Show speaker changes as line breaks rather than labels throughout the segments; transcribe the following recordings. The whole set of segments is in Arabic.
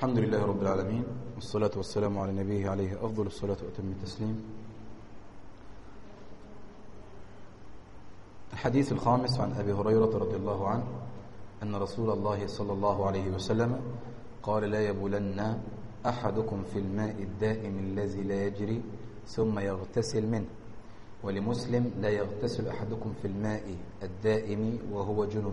الحمد لله رب العالمين، والصلاة والسلام على نبيه عليه أفضل الصلاة وأتم التسليم. الحديث الخامس عن أبي هريرة رضي الله عنه أن رسول الله صلى الله عليه وسلم قال: لا يبولن أحدكم في الماء الدائم الذي لا يجري ثم يغتسل منه. ولمسلم: لا يغتسل أحدكم في الماء الدائم وهو جنب.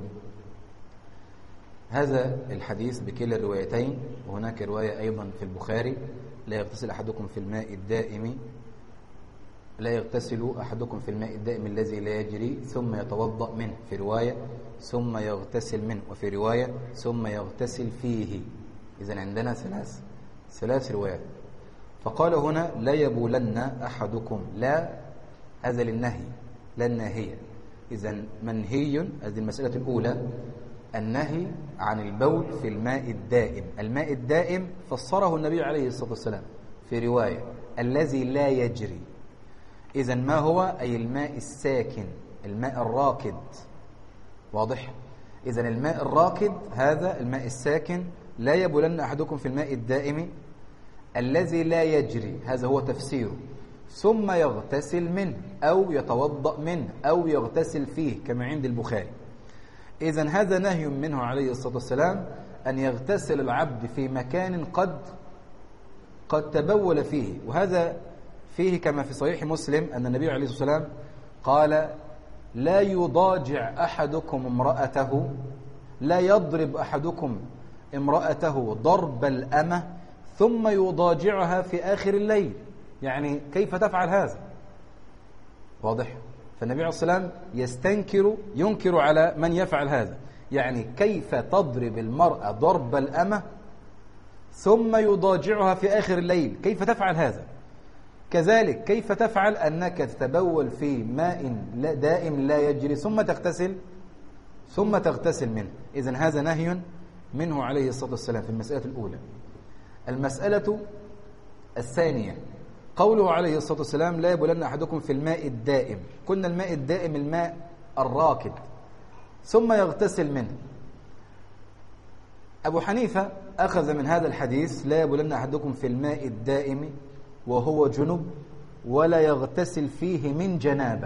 هذا الحديث بكلا الروايتين، وهناك رواية أيضا في البخاري: لا يغتسل أحدكم في الماء الدائم، لا يغتسل أحدكم في الماء الدائم الذي لا يجري ثم يتوضأ منه، في رواية ثم يغتسل منه، وفي رواية ثم يغتسل فيه. إذن عندنا ثلاث روايات. فقال هنا: لا يبولن أحدكم، لا هذا للنهي، لا الناهية. إذن منهي، هذه المسألة الأولى، النهي عن البول في الماء الدائم. الماء الدائم فسره النبي عليه الصلاة والسلام في رواية الذي لا يجري. إذن ما هو؟ أي الماء الساكن، الماء الراكد. واضح؟ إذن الماء الراكد هذا الماء الساكن. لا يبولن أحدكم في الماء الدائم الذي لا يجري، هذا هو تفسيره. ثم يغتسل منه أو يتوضأ منه أو يغتسل فيه كما عند البخاري. إذن هذا نهي منه عليه الصلاة والسلام أن يغتسل العبد في مكان قد تبول فيه. وهذا فيه كما في صحيح مسلم أن النبي عليه الصلاة والسلام قال: لا يضاجع أحدكم امرأته، لا يضرب أحدكم امرأته ضرب الأمة ثم يضاجعها في آخر الليل. يعني كيف تفعل هذا؟ واضح؟ فالنبي عليه الصلاة والسلام ينكر على من يفعل هذا. يعني كيف تضرب المرأة ضرب الأمة ثم يضاجعها في آخر الليل؟ كيف تفعل هذا؟ كذلك كيف تفعل أنك تتبول في ماء دائم لا يجري ثم تغتسل منه؟ إذن هذا نهي منه عليه الصلاة والسلام في المسألة الأولى. المسألة الثانية قوله عليه الصلاة والسلام: لا يبولن أحدكم في الماء الدائم. قلنا الماء الدائم الماء الراكد، ثم يغتسل منه. أبو حنيفة أخذ من هذا الحديث: لا يبولن أحدكم في الماء الدائم وهو جنب ولا يغتسل فيه من جنابة.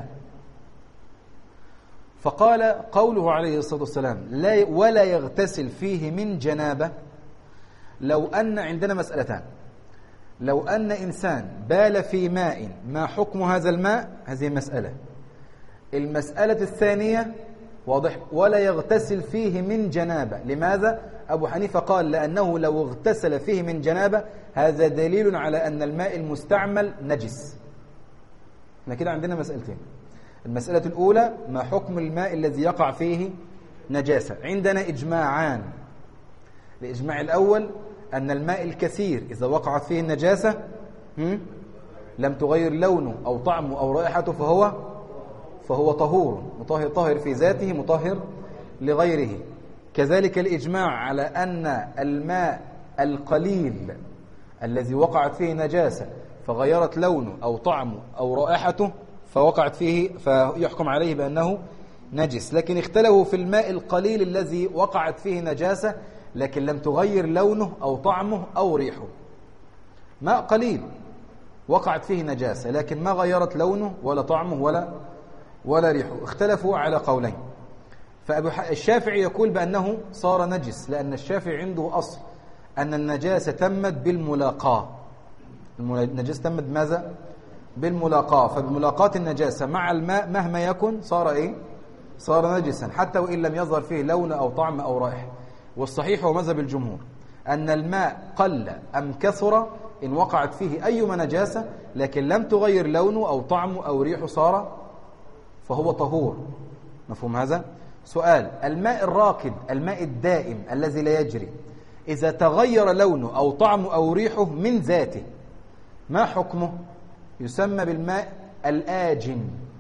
فقال قوله عليه الصلاة والسلام ولا يغتسل فيه من جنابة، لو أن عندنا مسألتان: لو أن إنسان بال في ماء، ما حكم هذا الماء؟ هذه مسألة. المسألة الثانية واضح: ولا يغتسل فيه من جنابة. لماذا؟ أبو حنيفة قال: لأنه لو اغتسل فيه من جنابة هذا دليل على أن الماء المستعمل نجس. احنا كده عندنا مسألتين. المسألة الأولى: ما حكم الماء الذي يقع فيه نجاسة؟ عندنا إجماعان. الإجماع الأول أن الماء الكثير إذا وقعت فيه النجاسة لم تغير لونه أو طعمه أو رائحته فهو طهور، طاهر في ذاته، مطهر لغيره. كذلك الإجماع على أن الماء القليل الذي وقعت فيه نجاسة فغيرت لونه أو طعمه أو رائحته فوقعت فيه فيحكم عليه بأنه نجس. لكن اختلفوا في الماء القليل الذي وقعت فيه نجاسة لكن لم تغير لونه أو طعمه أو ريحه. ماء قليل وقعت فيه نجاسة لكن ما غيرت لونه ولا طعمه ولا ريحه. اختلفوا على قولين. الشافعي يقول بأنه صار نجس، لأن الشافعي عنده أصل أن النجاسة تمت بالملاقاة. النجاسة تمت ماذا؟ بالملاقاة. فبملاقاة النجاسة مع الماء مهما يكن صار نجسا، حتى وإن لم يظهر فيه لون أو طعم أو رائحة. والصحيح هو مذهب الجمهور أن الماء قل أم كثر إن وقعت فيه أيما نجاسة لكن لم تغير لونه أو طعمه أو ريحه فهو طهور. مفهوم هذا؟ سؤال: الماء الراكد، الماء الدائم الذي لا يجري، إذا تغير لونه أو طعمه أو ريحه من ذاته ما حكمه؟ يسمى بالماء الآجن.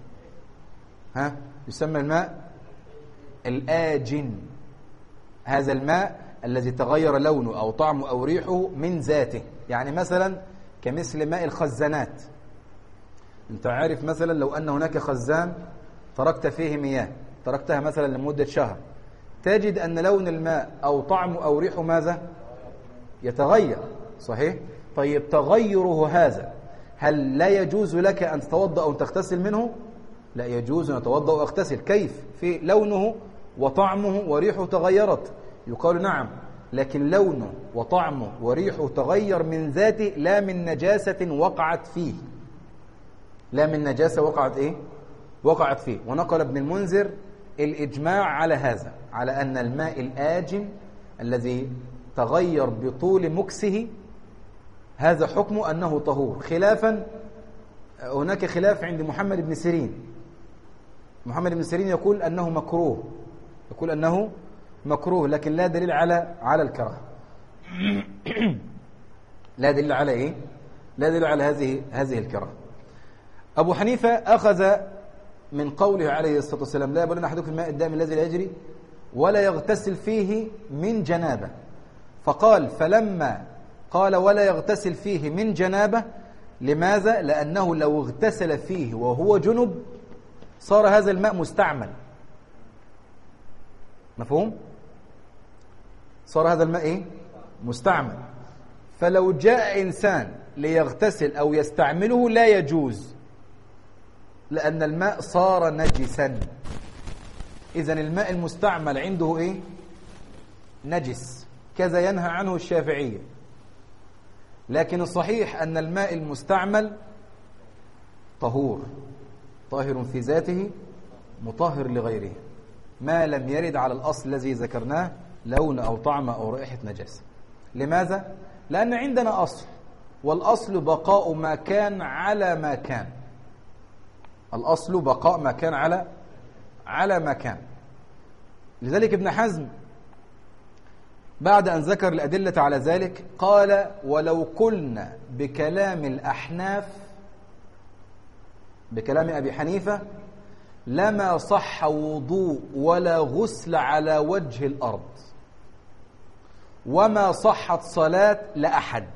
يسمى الماء الآجن. هذا الماء الذي تغير لونه أو طعمه أو ريحه من ذاته. يعني مثلا كمثل ماء الخزانات. انت عارف مثلا لو أن هناك خزان تركت فيه مياه، تركتها مثلا لمدة شهر، تجد أن لون الماء أو طعمه أو ريحه ماذا؟ يتغير، صحيح؟ طيب تغيره هذا هل لا يجوز لك أن تتوضأ أو تغتسل منه؟ لا يجوز أن أتوضأ وأغتسل. كيف؟ في لونه وطعمه وريحه تغيرت، يقال نعم، لكن لونه وطعمه وريحه تغير من ذاته لا من نجاسة وقعت فيه، لا من نجاسة وقعت إيه؟ وقعت فيه. ونقل ابن المنذر الإجماع على هذا، على أن الماء الآجن الذي تغير بطول مكسه هذا حكمه أنه طهور، خلافا هناك خلاف عند محمد بن سيرين. محمد بن سيرين يقول أنه مكروه، يقول أنه مكروه، لكن لا دليل على الكراهة. لا دليل على إيه؟ لا دليل على هذه الكراهة. أبو حنيفة أخذ من قوله عليه الصلاة والسلام لا يبلن أحدكم الماء الدائم الذي لا يجري ولا يغتسل فيه من جنابة، فقال فلما قال ولا يغتسل فيه من جنابة، لماذا؟ لأنه لو اغتسل فيه وهو جنب صار هذا الماء مستعمل. مفهوم؟ صار هذا الماء إيه؟ مستعمل. فلو جاء إنسان ليغتسل أو يستعمله لا يجوز، لأن الماء صار نجسا. إذن الماء المستعمل عنده إيه؟ نجس، كذا ينهى عنه الشافعية. لكن الصحيح أن الماء المستعمل طهور، طاهر في ذاته مطهر لغيره، ما لم يرد على الأصل الذي ذكرناه لون أو طعم أو رائحة نجاسة. لماذا؟ لأن عندنا أصل، والأصل بقاء ما كان على ما كان. الأصل بقاء ما كان على ما كان. لذلك ابن حزم بعد أن ذكر الأدلة على ذلك قال ولو قلنا بكلام الأحناف، بكلام أبي حنيفة، لما صح وضوء ولا غسل على وجه الأرض، وما صحت صلاة لأحد،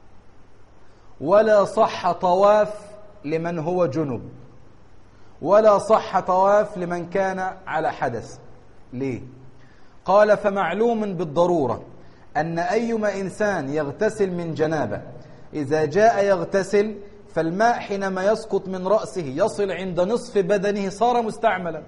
ولا صح طواف لمن هو جنب، ولا صح طواف لمن كان على حدث. ليه؟ قال فمعلوم بالضرورة أن أيما إنسان يغتسل من جنابه إذا جاء يغتسل فالماء حينما يسقط من رأسه يصل عند نصف بدنه صار مستعملا.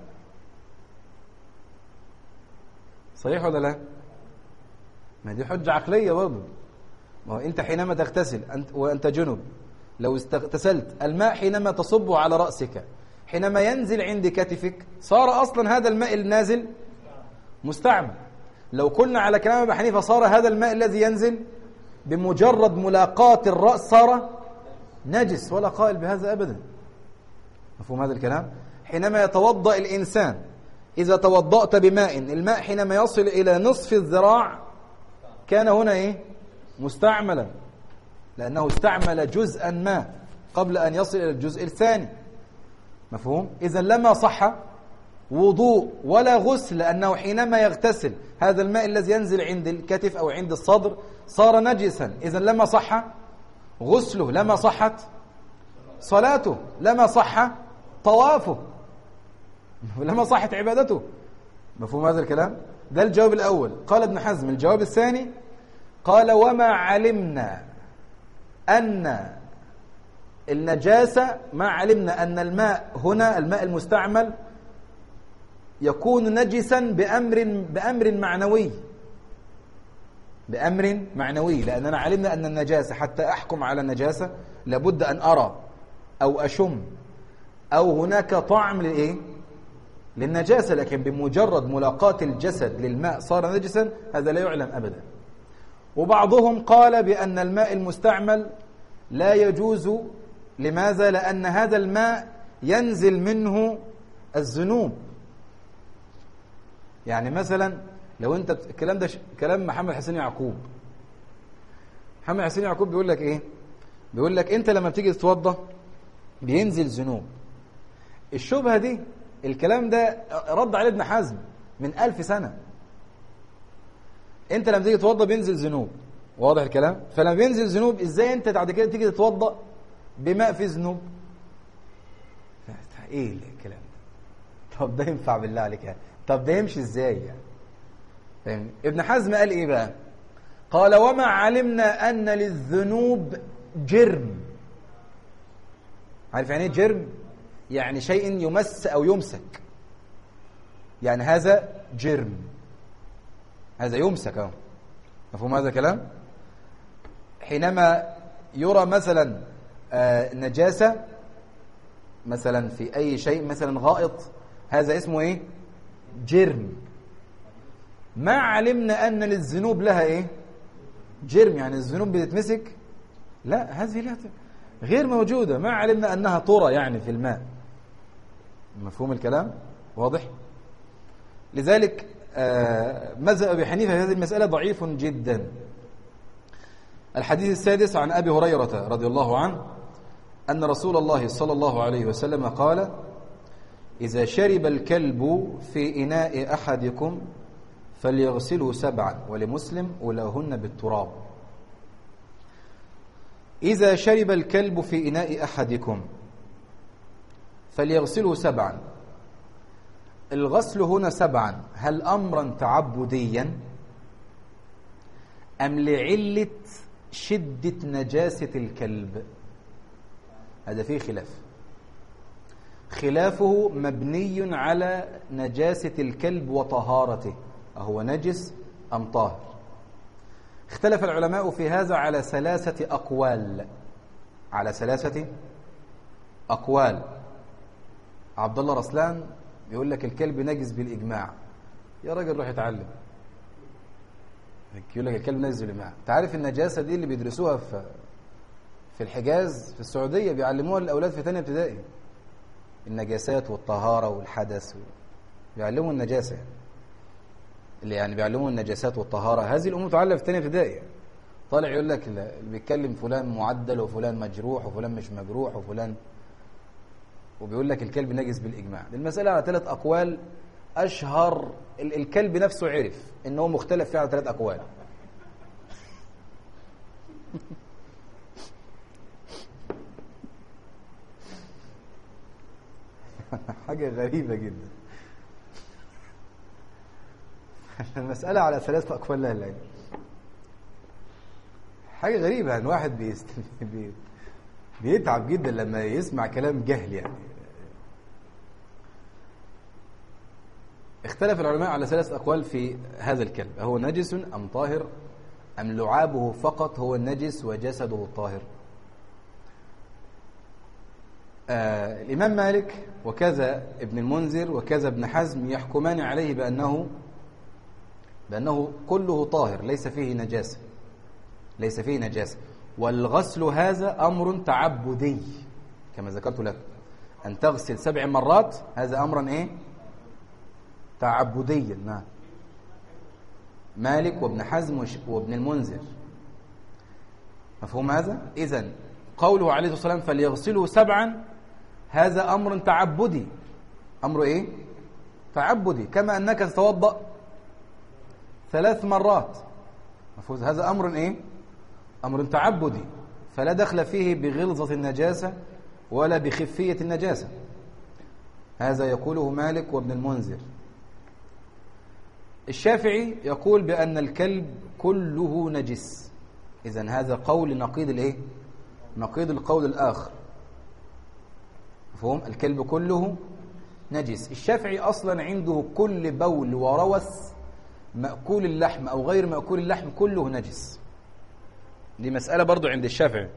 صحيح ولا لا؟ ما دي حجة عقلية برضو. ما هو أنت حينما تغتسل وأنت جنب، لو اغتسلت الماء حينما تصب على رأسك حينما ينزل عند كتفك صار أصلا هذا الماء النازل مستعمل. لو قلنا على كلام أبي حنيفة صار هذا الماء الذي ينزل بمجرد ملاقاة الرأس صار نجس، ولا قائل بهذا أبدا. مفهوم هذا الكلام؟ حينما يتوضأ الإنسان، إذا توضأت بماء الماء حينما يصل إلى نصف الذراع كان هنا إيه؟ مستعملا، لأنه استعمل جزءا ما قبل أن يصل إلى الجزء الثاني. مفهوم؟ إذن لما صح وضوء ولا غسل، لأنه حينما يغتسل هذا الماء الذي ينزل عند الكتف أو عند الصدر صار نجسا. إذن لما صح غسله، لما صحت صلاته، لما صح طوافه، لما صحت عبادته. مفهوم هذا الكلام؟ ده الجواب الأول. قال ابن حزم الجواب الثاني قال وما علمنا أن النجاسة، ما علمنا أن الماء هنا الماء المستعمل يكون نجسا بأمر معنوي، بأمر معنوي، لأننا علمنا أن النجاسة حتى أحكم على النجاسة لابد أن أرى أو أشم أو هناك طعم للإيه؟ للنجاسة. لكن بمجرد ملاقاة الجسد للماء صار نجسا، هذا لا يعلم أبدا. وبعضهم قال بأن الماء المستعمل لا يجوز. لماذا؟ لأن هذا الماء ينزل منه الذنوب. يعني مثلا لو انت الكلام ده كلام محمد حسين يعقوب. محمد حسين يعقوب بيقول لك ايه؟ بيقول لك انت لما بتيجي تتوضى بينزل ذنوب. الشبهه دي الكلام ده رد عليه ابن حزم من 1000 سنه. انت لما تيجي تتوضى بينزل ذنوب، واضح الكلام؟ فلما بينزل ذنوب ازاي انت بعد كده تيجي تتوضى بماء فيه ذنوب؟ ايه الكلام ده؟ طب ده ينفع بالله عليك يعني؟ طب ده يمشي ازاي يعني؟ فاهم؟ ابن حزم قال ايه بقى؟ قال وما علمنا أن للذنوب جرم. عارف يعني ايه جرم؟ يعني شيء يمس أو يمسك، يعني هذا جرم، هذا يمسك أهو. مفهوم هذا الكلام؟ حينما يرى مثلا نجاسة مثلا في أي شيء، مثلا غائط، هذا اسمه إيه؟ جرم. ما علمنا أن للذنوب لها إيه؟ جرم، يعني الذنوب بتتمسك؟ لا، هذه لا غير موجودة. ما علمنا أنها ترى يعني في الماء. مفهوم الكلام؟ واضح؟ لذلك مذهب أبي حنيفة في هذه المسألة ضعيف جدا. الحديث السادس عن أبي هريرة رضي الله عنه أن رسول الله صلى الله عليه وسلم قال: إذا شرب الكلب في إناء أحدكم فليغسله 7، ولمسلم أولاهن بالتراب. إذا شرب الكلب في إناء أحدكم فليغسله 7. الغسل هنا 7 هل أمرا تعبديا أم لعلة شدة نجاسة الكلب؟ هذا فيه خلاف. خلافه مبني على نجاسة الكلب وطهارته، أهو نجس أم طاهر؟ اختلف العلماء في هذا على 3 أقوال. على 3 أقوال. عبد الله رسلان يقول لك الكلب نجس بالإجماع. يا راجل روح اتعلم. يقول لك الكلب نجس بالإجماع. تعرف النجاسة دي اللي بيدرسوها في الحجاز في السعودية، بيعلموها للأولاد في 2 ابتدائي. النجاسات والطهارة والحدث بيعلموا النجاسة، اللي يعني بيعلموا النجاسات والطهارة. هذه الأمور تعلم في 2 ابتدائي. طالع يقول لك اللي بيتكلم فلان معدل وفلان مجروح وفلان مش مجروح وفلان، وبيقول لك الكلب نجس بالإجماع. المسألة على 3 أقوال. أشهر الكلب نفسه عرف إنه مختلف فيه على 3 أقوال. حاجة غريبة جدا. المسألة على 3 أقوال لها العلم. حاجة غريبة أن واحد بيتعب جدا لما يسمع كلام جهل يعني. اختلف العلماء على 3 أقوال في هذا الكلب، هو نجس أم طاهر أم لعابه فقط هو النجس وجسده الطاهر؟ الإمام مالك وكذا ابن المنذر وكذا ابن حزم يحكمان عليه بأنه كله طاهر ليس فيه نجاسة، ليس فيه نجاسة. والغسل هذا أمر تعبدي كما ذكرت لك، أن تغسل 7 مرات هذا أمرا إيه؟ تعبديا. نعم، مالك وابن حزم وابن المنذر. مفهوم هذا؟ إذن قوله عليه الصلاة والسلام فليغسله 7 هذا أمر تعبدي. أمر إيه؟ تعبدي، كما أنك تتوضأ 3 مرات. مفهوم هذا أمر إيه؟ أمر تعبدي، فلا دخل فيه بغلظة النجاسة ولا بخفية النجاسة. هذا يقوله مالك وابن المنذر. الشافعي يقول بأن الكلب كله نجس. إذن هذا قول نقيض الإيه؟ نقيض القول الآخر. مفهوم؟ الكلب كله نجس. الشافعي أصلا عنده كل بول وروث مأكول اللحم أو غير مأكول اللحم كله نجس. دي مسألة برضو عند الشافعي.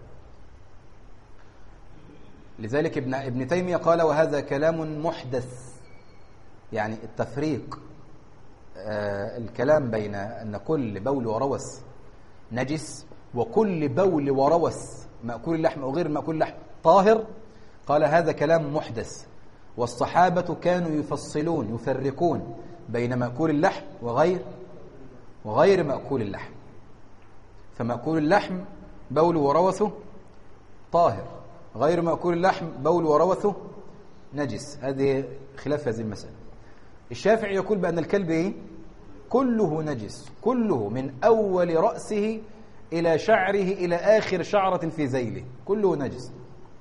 لذلك ابن تيمية قال وهذا كلام محدث، يعني التفريق الكلام بين أن كل بول وروث نجس وكل بول وروث مأكول اللحم أو غير مأكول اللحم طاهر، قال هذا كلام محدث. والصحابة كانوا يفصلون يفرقون بين مأكول اللحم وغير مأكول اللحم. فمأكول اللحم بول وروثه طاهر، غير مأكول اللحم بول وروثه نجس. هذه خلاف هذه المسألة. الشافعي يقول بأن الكلب إيه؟ كله نجس، كله من أول رأسه إلى شعره إلى آخر شعرة في ذيله كله نجس.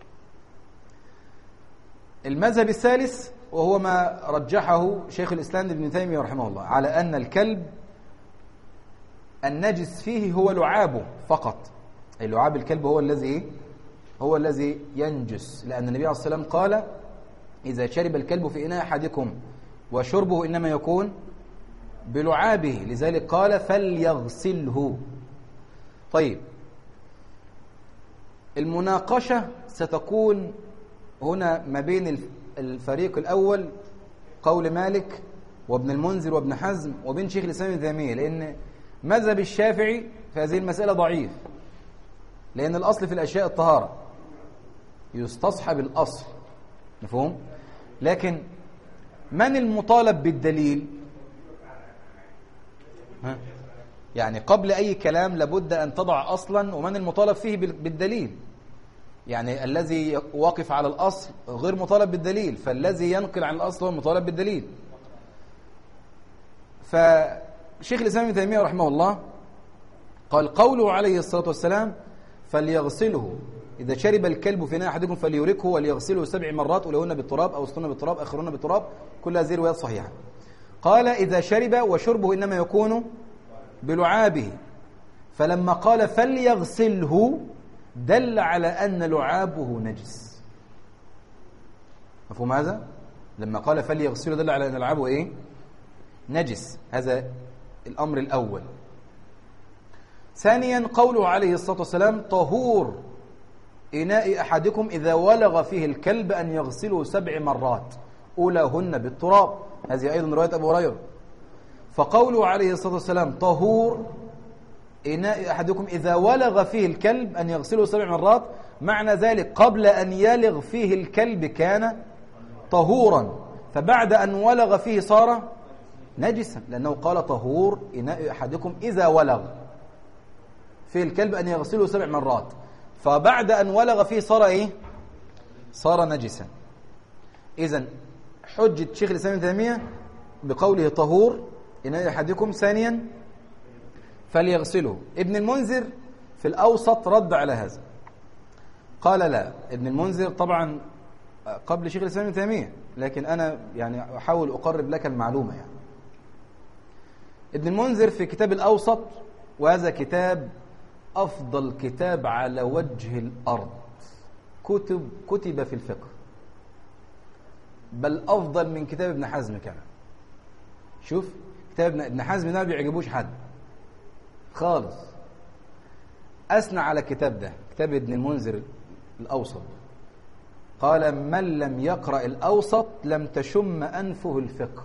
المذهب الثالث وهو ما رجحه شيخ الإسلام ابن تيمية رحمه الله على أن الكلب النجس فيه هو لعابه فقط، أي لعاب الكلب هو الذي هو الذي ينجس، لأن النبي عليه الصلاة والسلام قال إذا شرب الكلب في إناء أحدكم وشربه إنما يكون بلعابه، لذلك قال فليغسله. طيب، المناقشة ستكون هنا ما بين الفريق الأول قول مالك وابن المنذر وابن حزم وبين شيخ الإسلام ابن تيمية، لأن مذهب الشافعي في هذه المسألة ضعيف، لأن الأصل في الأشياء الطهارة، يستصحب الأصل، مفهوم؟ لكن من المطالب بالدليل؟ يعني قبل أي كلام لابد أن تضع أصلا، ومن المطالب فيه بالدليل. يعني الذي واقف على الأصل غير مطالب بالدليل، فالذي ينقل عن الأصل هو مطالب بالدليل. فشيخ الإسلام ابن تيمية رحمه الله قال قوله عليه الصلاة والسلام فليغسله إذا شرب الكلب في إناء أحدكم فليوركه وليغسله 7 مرات أولهن بالتراب أو وسطهن بالتراب آخرهن بالتراب، كل هذه روايات صحيحة. قال إذا شرب وشربه إنما يكون بلعابه، فلما قال فليغسله دل على أن لعابه نجس. مفهوم هذا؟ لما قال فليغسله دل على أن لعابه نجس. هذا الأمر الأول. ثانيا قوله عليه الصلاة والسلام طهور إناء أحدكم إذا ولغ فيه الكلب أن يغسله 7 مرات أولهن بالتراب، هذه أيضا رواية أبو هريرة. فقوله عليه الصلاة والسلام طهور إناء أحدكم إذا ولغ فيه الكلب أن يغسله 7 مرات، معنى ذلك قبل أن يلغ فيه الكلب كان طهورا، فبعد أن ولغ فيه صار نجسا، لأنه قال طهور إناء أحدكم إذا ولغ فيه الكلب أن يغسله 7 مرات، فبعد أن ولغ فيه صار صار نجسا. إذن حجة شيخ الإسلام ابن تيمية بقوله طهور إناء أحدكم. ثانيا فليغسله. ابن المنذر في الأوسط رد على هذا، قال لا، ابن المنذر طبعا قبل شيخ الإسلام ابن تيمية، لكن أنا يعني أحاول أقرب لك المعلومة. يعني ابن المنذر في كتاب الأوسط، وهذا كتاب أفضل كتاب على وجه الأرض كتب في الفقه، بل أفضل من كتاب ابن حزم كمان. شوف كتاب ابن حزم ده ما بيعجبوش حد خالص، أثنى على الكتاب ده، كتاب ابن المنذر الأوسط، قال من لم يقرأ الأوسط لم تشم أنفه الفقه.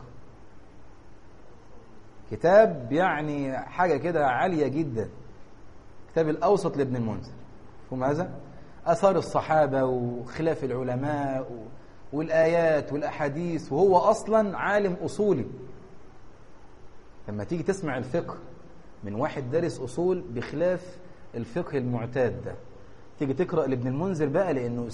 كتاب يعني حاجة كده عالية جدا، كتاب الأوسط لابن المنذر. فهم هذا؟ أثار الصحابة وخلاف العلماء والآيات والأحاديث، وهو أصلا عالم أصولي. لما تيجي تسمع الفقه من واحد دارس أصول بخلاف الفقه المعتاد ده، تيجي تقرأ لابن المنذر بقى، لأنه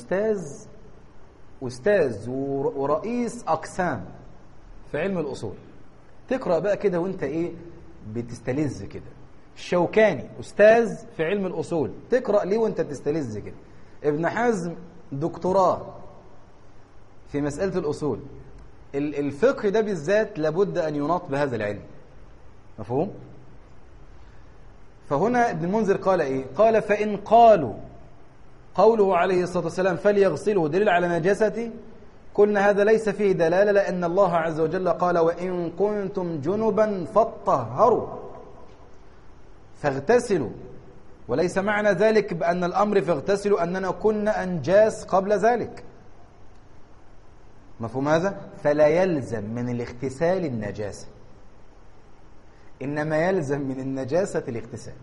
أستاذ ورئيس أقسام في علم الأصول. تقرأ بقى كده وانت بتستلذ كده. الشوكاني أستاذ في علم الأصول، تقرأ ليه وانت بتستلذ كده. ابن حزم دكتوراه في مسألة الأصول. الفقه ده بالذات لابد أن يناط بهذا العلم، مفهوم؟ فهنا ابن المنذر قال قال فإن قالوا قوله عليه الصلاة والسلام فليغسله دليل على نجاسته، قلنا هذا ليس فيه دلالة، لأن الله عز وجل قال وإن كنتم جنبا فاطهروا فاغتسلوا، وليس معنى ذلك بأن الأمر فاغتسلوا أننا كنا أنجاس قبل ذلك، مفهوم هذا؟ فلا يلزم من الاغتسال النجاسة، إنما يلزم من النجاسة الاغتسال.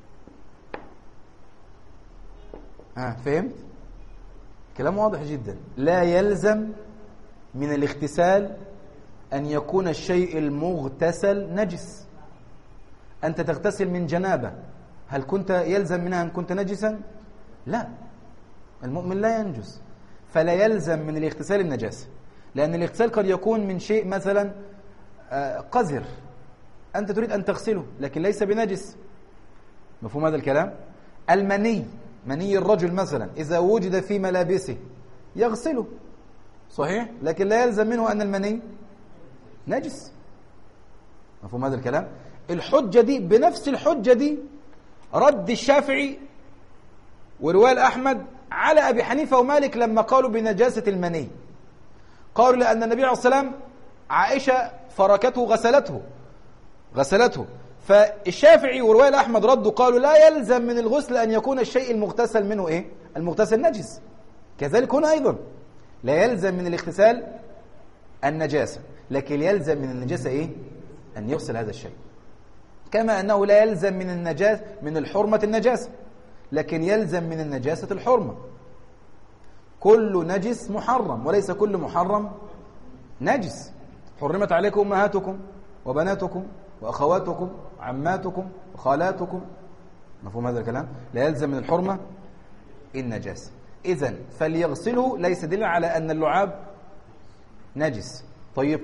فهمت؟ كلام واضح جدا. لا يلزم من الاغتسال أن يكون الشيء المغتسل نجس. أنت تغتسل من جنابة، هل كنت يلزم منها أن كنت نجسا؟ لا، المؤمن لا ينجس، فلا يلزم من الاغتسال النجاسة، لأن الاغتسال قد يكون من شيء مثلا قذر أنت تريد أن تغسله لكن ليس بنجس، مفهوم هذا الكلام؟ مني الرجل مثلا إذا وجد في ملابسه يغسله، صحيح، لكن لا يلزم منه أن المني نجس، مفهوم هذا الكلام؟ الحجة دي بنفس الحجة دي رد الشافعي ورواية أحمد على أبي حنيفة ومالك لما قالوا بنجاسة المني. قالوا لأن النبي عليه الصلاة والسلام عائشة فركته غسلته فالشافعي ورواية أحمد ردوا قالوا لا يلزم من الغسل أن يكون الشيء المغتسل منه إيه؟ المغتسل نجس. كذلك هنا أيضا لا يلزم من الاغتسال النجاسة، لكن يلزم من النجاسة إيه؟ أن يغسل هذا الشيء. كما أنه لا يلزم من الحرمة النجاسة، لكن يلزم من النجاسة الحرمة. كل نجس محرم وليس كل محرم نجس. حرمت عليكم أمهاتكم وبناتكم وأخواتكم وعماتكم وخالاتكم. مفهوم هذا الكلام؟ لا يلزم من الحرمة النجاسة. إذن فليغسله ليس دليل على أن اللعاب نجس. طيب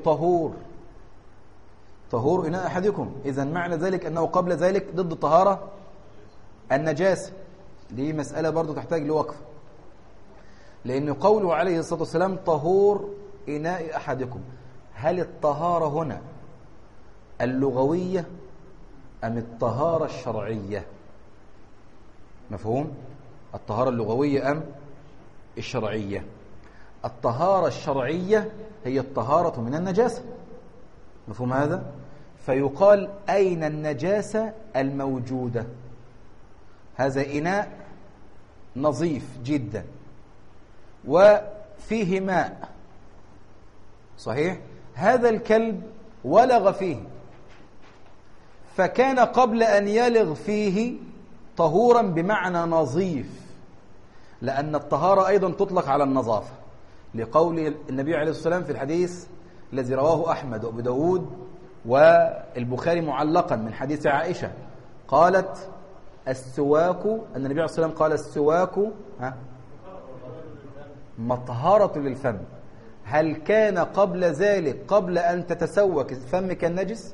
طهور إناء أحدكم، إذن معنى ذلك أنه قبل ذلك ضد الطهارة النجاسة. دي مسألة برضو تحتاج لوقف، لأن قوله عليه الصلاة والسلام طهور إناء أحدكم، هل الطهارة هنا اللغوية أم الطهارة الشرعية؟ مفهوم؟ الطهارة اللغوية أم الشرعية؟ الطهارة الشرعية هي الطهارة من النجاسة. مفهوم هذا؟ فيقال أين النجاسة الموجودة؟ هذا إناء نظيف جدا وفيه ماء، صحيح؟ هذا الكلب ولغ فيه، فكان قبل أن يلغ فيه طهورا بمعنى نظيف، لأن الطهارة أيضا تطلق على النظافة، لقول النبي عليه الصلاة والسلام في الحديث الذي رواه أحمد وأبو داود والبخاري معلقا من حديث عائشة قالت السواك، أن النبي عليه الصلاة والسلام قال السواك مطهرة للفم. هل كان قبل ذلك قبل أن تتسوك فمك النجس؟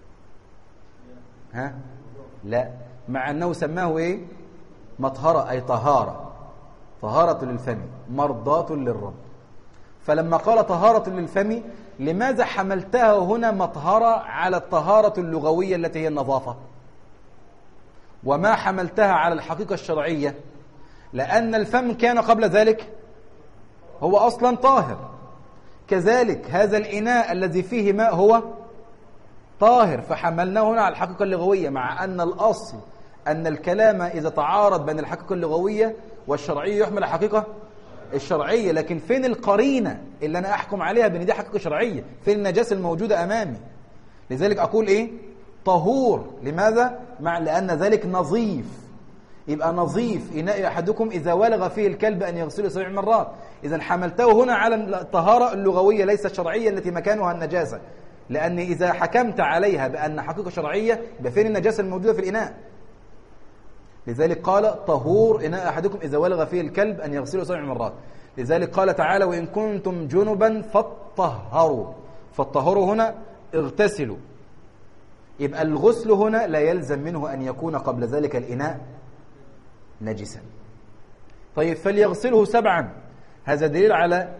لا، مع أنه سماه إيه؟ مطهرة، أي طهارة للفم مرضاة للرب. فلما قال طهارة للفم لماذا حملتها هنا مطهرة على الطهارة اللغوية التي هي النظافة، وما حملتها على الحقيقة الشرعية؟ لأن الفم كان قبل ذلك هو أصلا طاهر، كذلك هذا الإناء الذي فيه ماء هو طاهر، فحملناه هنا على الحقيقة اللغوية، مع أن الأصل أن الكلام إذا تعارض بين الحقيقة اللغوية والشرعية يحمل الحقيقة الشرعية. لكن فين القرينة اللي أنا أحكم عليها بأن دي حقيقة شرعية؟ فين النجاسة الموجودة أمامي؟ لذلك أقول إيه؟ طهور. لماذا؟ لأن ذلك نظيف. يبقى نظيف إناء أحدكم إذا ولغ فيه الكلب أن يغسله 7 مرات. إذا حملته هنا على الطهارة اللغوية ليس الشرعية التي مكانها النجاسة، لأن إذا حكمت عليها بأن حقيقة شرعية يبقى فين النجاسة الموجودة في الإناء؟ لذلك قال طهور إناء أحدكم إذا ولغ فيه الكلب أن يغسله 7 مرات. لذلك قال تعالى وإن كنتم جنبا فاطهروا. فالطهور هنا اغتسلوا. يبقى الغسل هنا لا يلزم منه أن يكون قبل ذلك الإناء نجسا. طيب فليغسله 7، هذا دليل على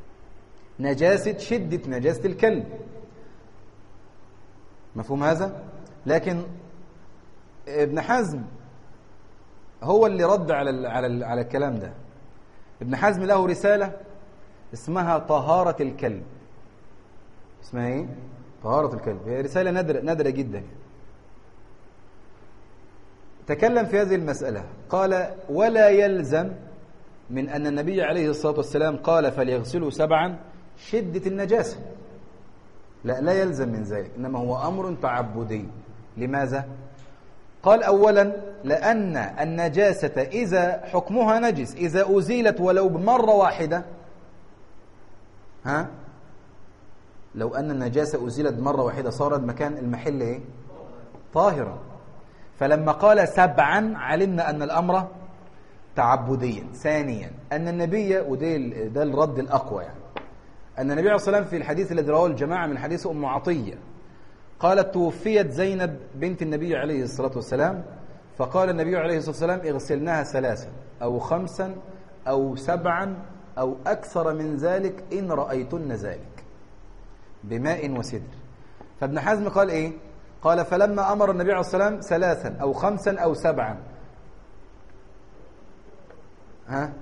شدة نجاسة الكلب. مفهوم هذا؟ لكن ابن حزم هو اللي رد على الكلام ده. ابن حزم له رسالة اسمها طهارة الكلب. اسمها ايه؟ طهارة الكلب. هي رسالة نادرة جدا. تكلم في هذه المسألة، قال ولا يلزم من أن النبي عليه الصلاة والسلام قال فليغسلوا 7 شدة النجاسة. لا يلزم من ذلك، إنما هو أمر تعبدي. لماذا؟ قال أولا لأن النجاسة إذا حكمها نجس إذا أزيلت ولو بمرة واحدة، لو أن النجاسة أزيلت بمرة واحدة صارت مكان المحل إيه؟ طاهرا. فلما قال 7 علمنا أن الأمر تعبديا. ثانيا أن النبي، وده الرد الأقوى يعني، أن النبي عليه الصلاة والسلام في الحديث الذي رواه الجماعة من حديث أم عطية قالت توفيت زينب بنت النبي عليه الصلاة والسلام، فقال النبي عليه الصلاة والسلام اغسلناها 3 أو 5 أو 7 أو أكثر من ذلك إن رأيتن ذلك بماء وسدر. فابن حزم قال إيه؟ قال فلما أمر النبي عليه الصلاة والسلام 3 أو 5 أو 7. ها؟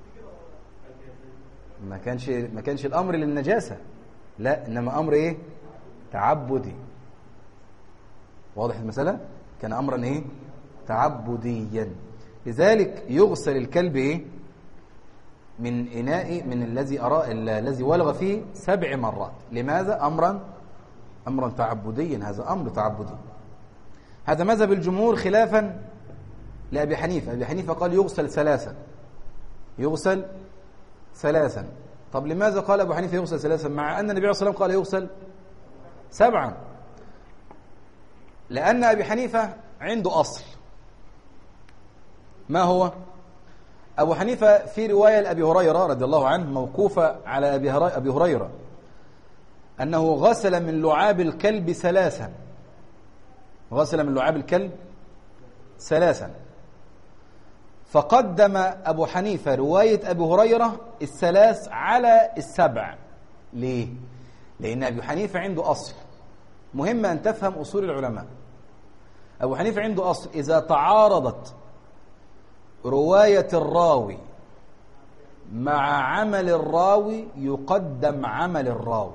ما كانش الأمر للنجاسة، لا، إنما أمر إيه؟ تعبدي. واضح المسألة؟ كان أمرا إيه؟ تعبديا. لذلك يغسل الكلب إيه؟ من إناء من الذي ولغ فيه 7 مرات. لماذا؟ أمرا تعبديا، هذا أمر تعبدي. هذا مذهب الجمهور خلافا لأبي حنيفة. أبي حنيفة قال يغسل 3. يغسل 3. طب لماذا قال أبو حنيفة يغسل 3 مع أن النبي عليه الصلاة والسلام قال يغسل 7؟ لأن أبي حنيفة عنده أصل. ما هو؟ أبو حنيفة في رواية لأبي هريرة رضي الله عنه موقوفة على أبي هريرة أنه غسل من لعاب الكلب 3. غسل من لعاب الكلب 3. فقدم أبو حنيفة رواية أبي هريرة 3 على 7. ليه؟ لأن أبو حنيفة عنده أصل. مهم أن تفهم أصول العلماء. أبو حنيفة عنده أصل: إذا تعارضت رواية الراوي مع عمل الراوي يقدم عمل الراوي.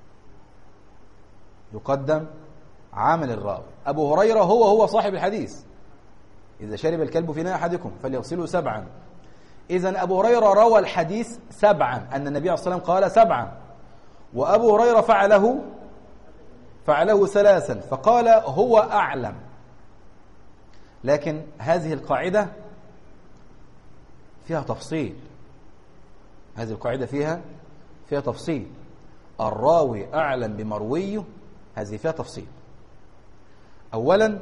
يقدم عمل الراوي. أبو هريرة هو صاحب الحديث: إذا شرب الكلب في إناء أحدكم فليغسله 7. إذن أبو هريرة روى الحديث 7 أن النبي عليه الصلاة والسلام قال 7، وأبو هريرة فعله 3، فقال هو أعلم. لكن هذه القاعدة فيها تفصيل. هذه القاعدة فيها تفصيل. الراوي أعلم بمرويه، هذه فيها تفصيل. أولا،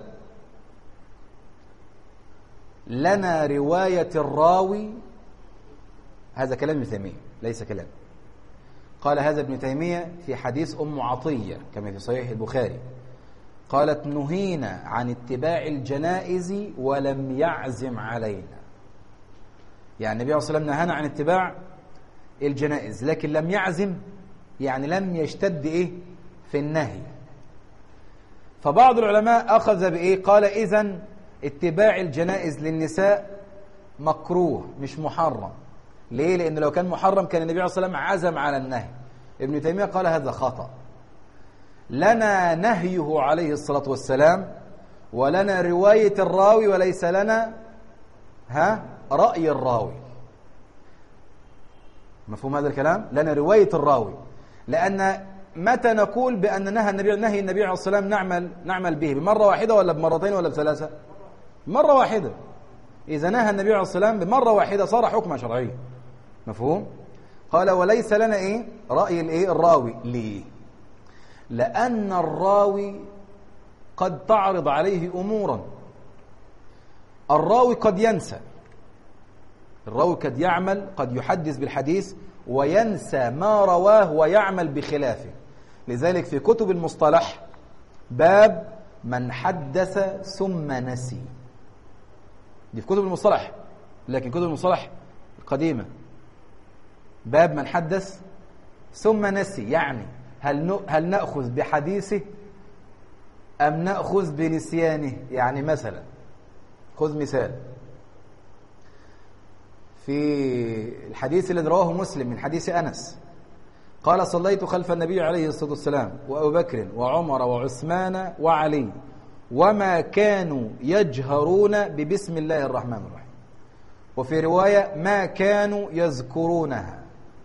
لنا رواية الراوي. هذا كلام ابن تيمية ليس كلام. قال هذا ابن تيمية في حديث أم عطية كما في صحيح البخاري، قالت: نهينا عن اتباع الجنائز ولم يعزم علينا. يعني النبي عليه الصلاة والسلام نهانا عن اتباع الجنائز لكن لم يعزم، يعني لم يشتد في النهي. فبعض العلماء أخذ قال إذن اتباع الجنائز للنساء مكروه مش محرم. ليه؟ لأن لو كان محرم كان النبي عليه الصلاة والسلام عزم على النهي. ابن تيمية قال هذا خطأ. لنا نهيه عليه الصلاة والسلام، ولنا رواية الراوي، وليس لنا رأي الراوي. مفهوم هذا الكلام؟ لنا رواية الراوي. لأن متى نقول بأن نهي النبي عليه الصلاة والسلام نعمل به؟ بمرة واحدة ولا بمرتين ولا ب3؟ مرة واحدة. إذا نهى النبي عليه الصلاة والسلام بمرة واحدة صار حكما شرعيا. مفهوم؟ قال وليس لنا رأي الراوي. ليه؟ لأن الراوي قد تعرض عليه أمورا. الراوي قد ينسى. الراوي قد يحدث بالحديث وينسى ما رواه ويعمل بخلافه. لذلك في كتب المصطلح باب من حدث ثم نسي. دي في كتب المصطلح، لكن كتب المصطلح القديمة باب من حدث ثم نسي. يعني هل نأخذ بحديثه أم نأخذ بنسيانه؟ يعني مثلا خذ مثال في الحديث الذي رواه مسلم من حديث أنس قال: صليت خلف النبي عليه الصلاة والسلام وأبو بكر وعمر وعثمان وعلي وما كانوا يجهرون ببسم الله الرحمن الرحيم. وفي رواية ما كانوا يذكرونها.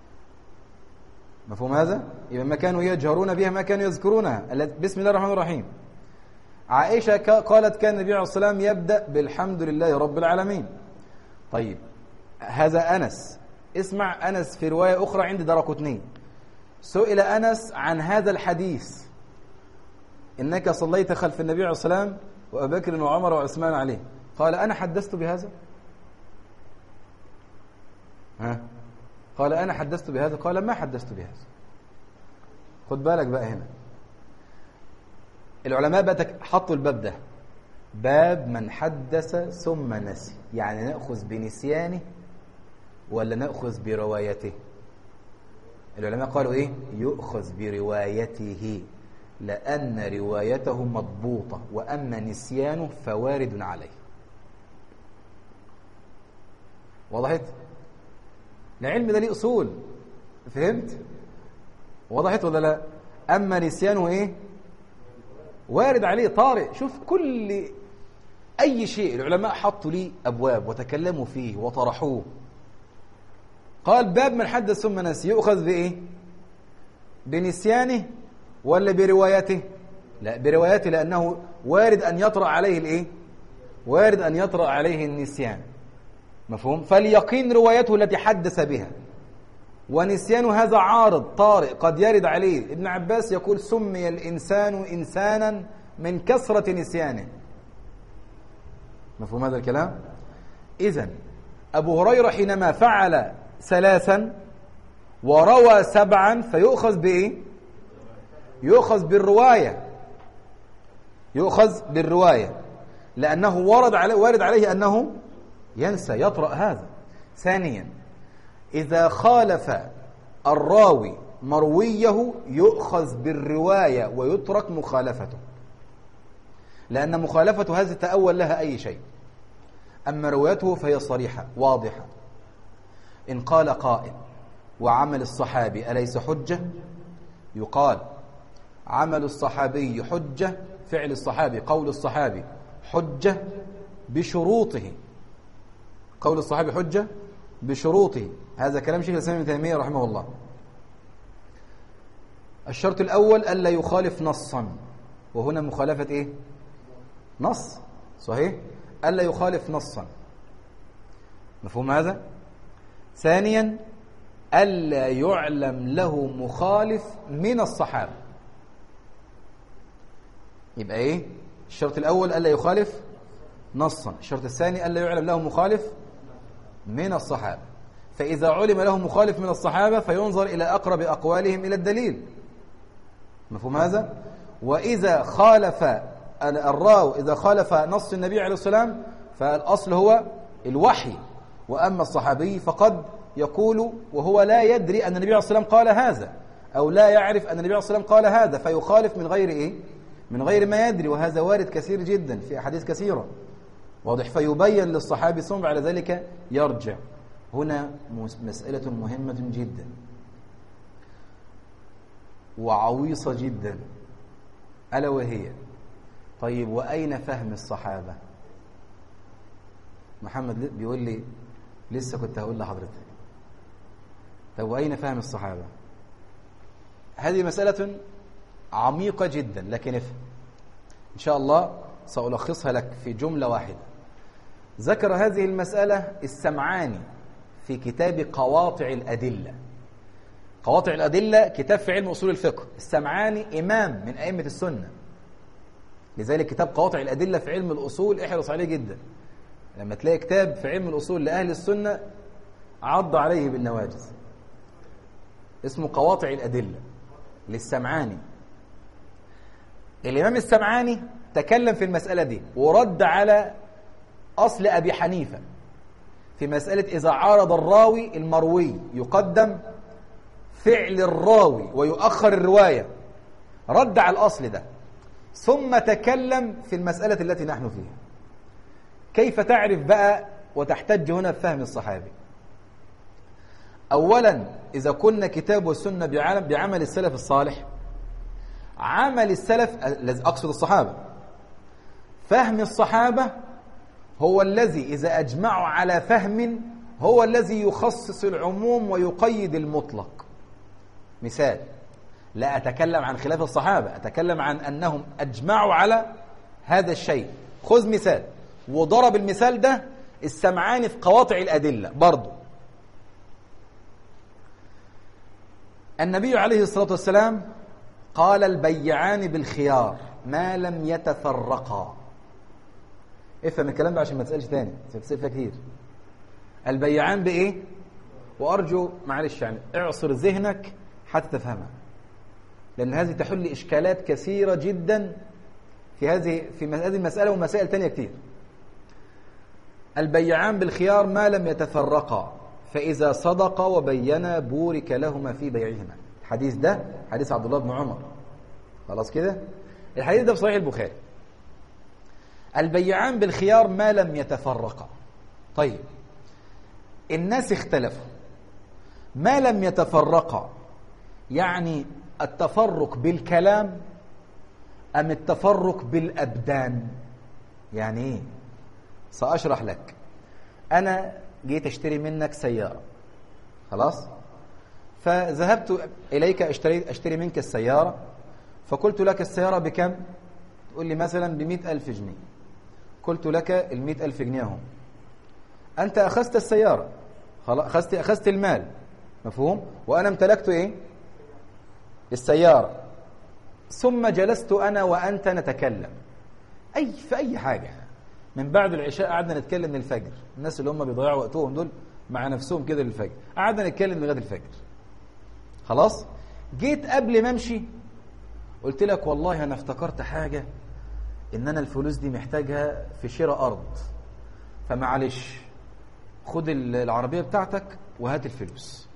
مفهوم هذا؟ يبقى ما كانوا يجهرون بها ما كانوا يذكرونها بسم الله الرحمن الرحيم. عائشة قالت: كان النبي عليه الصلاة والسلام يبدأ بالحمد لله رب العالمين. طيب هذا أنس. اسمع أنس في رواية أخرى عند دارقطني، سئل أنس عن هذا الحديث: إنك صليت خلف النبي عليه الصلاة والسلام وأبو بكر وعمر وعثمان عليه، قال: أنا حدثت بهذا؟ قال: أنا حدثت بهذا؟ قال: ما حدثت بهذا. خد بالك بقى هنا، العلماء بقى حطوا الباب ده باب من حدث ثم نسي. يعني نأخذ بنسيانه ولا نأخذ بروايته؟ العلماء قالوا يؤخذ بروايته. لأن روايته مضبوطة، وأما نسيانه فوارد عليه. وضحت؟ العلم ده ليه أصول، فهمت؟ وضحت ولا لا؟ أما نسيانه إيه؟ وارد عليه، طارئ. شوف كل أي شيء العلماء حطوا ليه أبواب وتكلموا فيه وطرحوه. قال باب من حدث ثم نسي يؤخذ بإيه؟ بنسيانه ولا بروايته؟ لا، بروايته، لأنه وارد أن يطرأ عليه الإيه؟ وارد أن يطرأ عليه النسيان. مفهوم؟ فاليقين روايته التي حدث بها، ونسيان هذا عارض طارئ قد يرد عليه. ابن عباس يقول سمي الإنسان إنسانا من كثرة نسيانه. مفهوم هذا الكلام؟ إذن أبو هريرة حينما فعل 3 وروى 7 فيؤخذ بإيه؟ يؤخذ بالرواية، يؤخذ بالرواية، لأنه وارد عليه أنه ينسى، يطرأ هذا. ثانيا، إذا خالف الراوي مرويه يؤخذ بالرواية ويترك مخالفته، لأن مخالفة هذا تأول لها أي شيء. أما روايته فهي صريحة واضحة. إن قال قائل وعمل الصحابي أليس حجة؟ يقال عمل الصحابي حجة، فعل الصحابي، قول الصحابي حجة بشروطه، قول الصحابي حجة بشروطه. هذا كلام شيخ الإسلام ابن تيمية رحمه الله. الشرط الأول ألا يخالف نصا، وهنا مخالفة إيه؟ نص، صحيح؟ ألا يخالف نصا، مفهوم هذا؟ ثانيا ألا يعلم له مخالف من الصحابة. يبقى إيه؟ الشرط الأول ألا يخالف نصا، الشرط الثاني ألا يعلم له مخالف من الصحابة. فإذا علم له مخالف من الصحابة فينظر إلى أقرب أقوالهم إلى الدليل، مفهوم هذا؟ وإذا خالف الراوي، إذا خالف نص النبي عليه السلام فالأصل هو الوحي. وأما الصحابي فقد يقول وهو لا يدري أن النبي عليه السلام قال هذا، أو لا يعرف أن النبي عليه السلام قال هذا، فيخالف من غير إيه؟ من غير ما يدري، وهذا وارد كثير جدا في أحاديث كثيرة، واضح؟ فيبين للصحابي ثم بعد ذلك يرجع. هنا مسألة مهمة جدا وعويصة جدا، ألا وهي طيب وأين فهم الصحابة؟ محمد بيقول لي لسه كنت هقول لحضرتك. طيب وأين فهم الصحابة؟ هذه مسألة عميقة جدا، لكن افهم إن شاء الله. سألخصها لك في جملة واحدة. ذكر هذه المسألة السمعاني في كتاب قواطع الأدلة. قواطع الأدلة كتاب في علم أصول الفقه. السمعاني إمام من أئمة السنة، لذلك كتاب قواطع الأدلة في علم الأصول احرص عليه جدا. لما تلاقي كتاب في علم الأصول لأهل السنة عض عليه بالنواجذ. اسمه قواطع الأدلة للسمعاني. الإمام السمعاني تكلم في المسألة دي ورد على أصل أبي حنيفة في مسألة إذا عارض الراوي المروي يقدم فعل الراوي ويؤخر الرواية، رد على الأصل ده، ثم تكلم في المسألة التي نحن فيها. كيف تعرف بقى وتحتج هنا بفهم الصحابي؟ أولا إذا كنا كتاب والسنة بعمل السلف الصالح، عمل السلف أقصد الصحابة، فهم الصحابة هو الذي إذا أجمعوا على فهم هو الذي يخصص العموم ويقيد المطلق. مثال، لا أتكلم عن خلاف الصحابة، أتكلم عن أنهم أجمعوا على هذا الشيء. خذ مثال، وضرب المثال ده السمعاني في قواطع الأدلة برضو. النبي عليه الصلاة والسلام قال البيعان بالخيار ما لم يتفرقا. افهم الكلام ده عشان ما تسألش تاني، تسأل فيها كتير. البيعان بإيه؟ وأرجو معلش يعني اعصر ذهنك حتى تفهمها، لأن هذه تحل إشكالات كثيرة جدا في هذه المسألة ومسائل تانية كتير. البيعان بالخيار ما لم يتفرقا فإذا صدقا وبينا بورك لهما في بيعهما. الحديث ده حديث عبد الله بن عمر خلاص كده. الحديث ده في صحيح البخاري. البيعان بالخيار ما لم يتفرقا. طيب الناس اختلفوا، ما لم يتفرقا يعني التفرق بالكلام أم التفرق بالأبدان؟ يعني إيه؟ سأشرح لك. أنا جيت أشتري منك سيارة، خلاص؟ فذهبت إليك أشتري منك السيارة، فقلت لك السيارة بكم؟ تقول لي مثلا ب100,000 جنيه. قلت لك ال100,000 جنيه هم. أنت أخذت السيارة، خلاص، أخذت المال، مفهوم؟ وأنا امتلكت إيه؟ السيارة. ثم جلست أنا وأنت نتكلم في أي حاجة. من بعد العشاء قعدنا نتكلم للفجر. الناس اللي هم بيضيعوا وقتهم دول مع نفسهم كده للفجر، قعدنا نتكلم لغاية الفجر. خلاص؟ جيت قبل ما امشي قلت لك والله أنا افتكرت حاجة، إن أنا الفلوس دي محتاجها في شراء أرض، فمعلش خد العربية بتاعتك وهات الفلوس.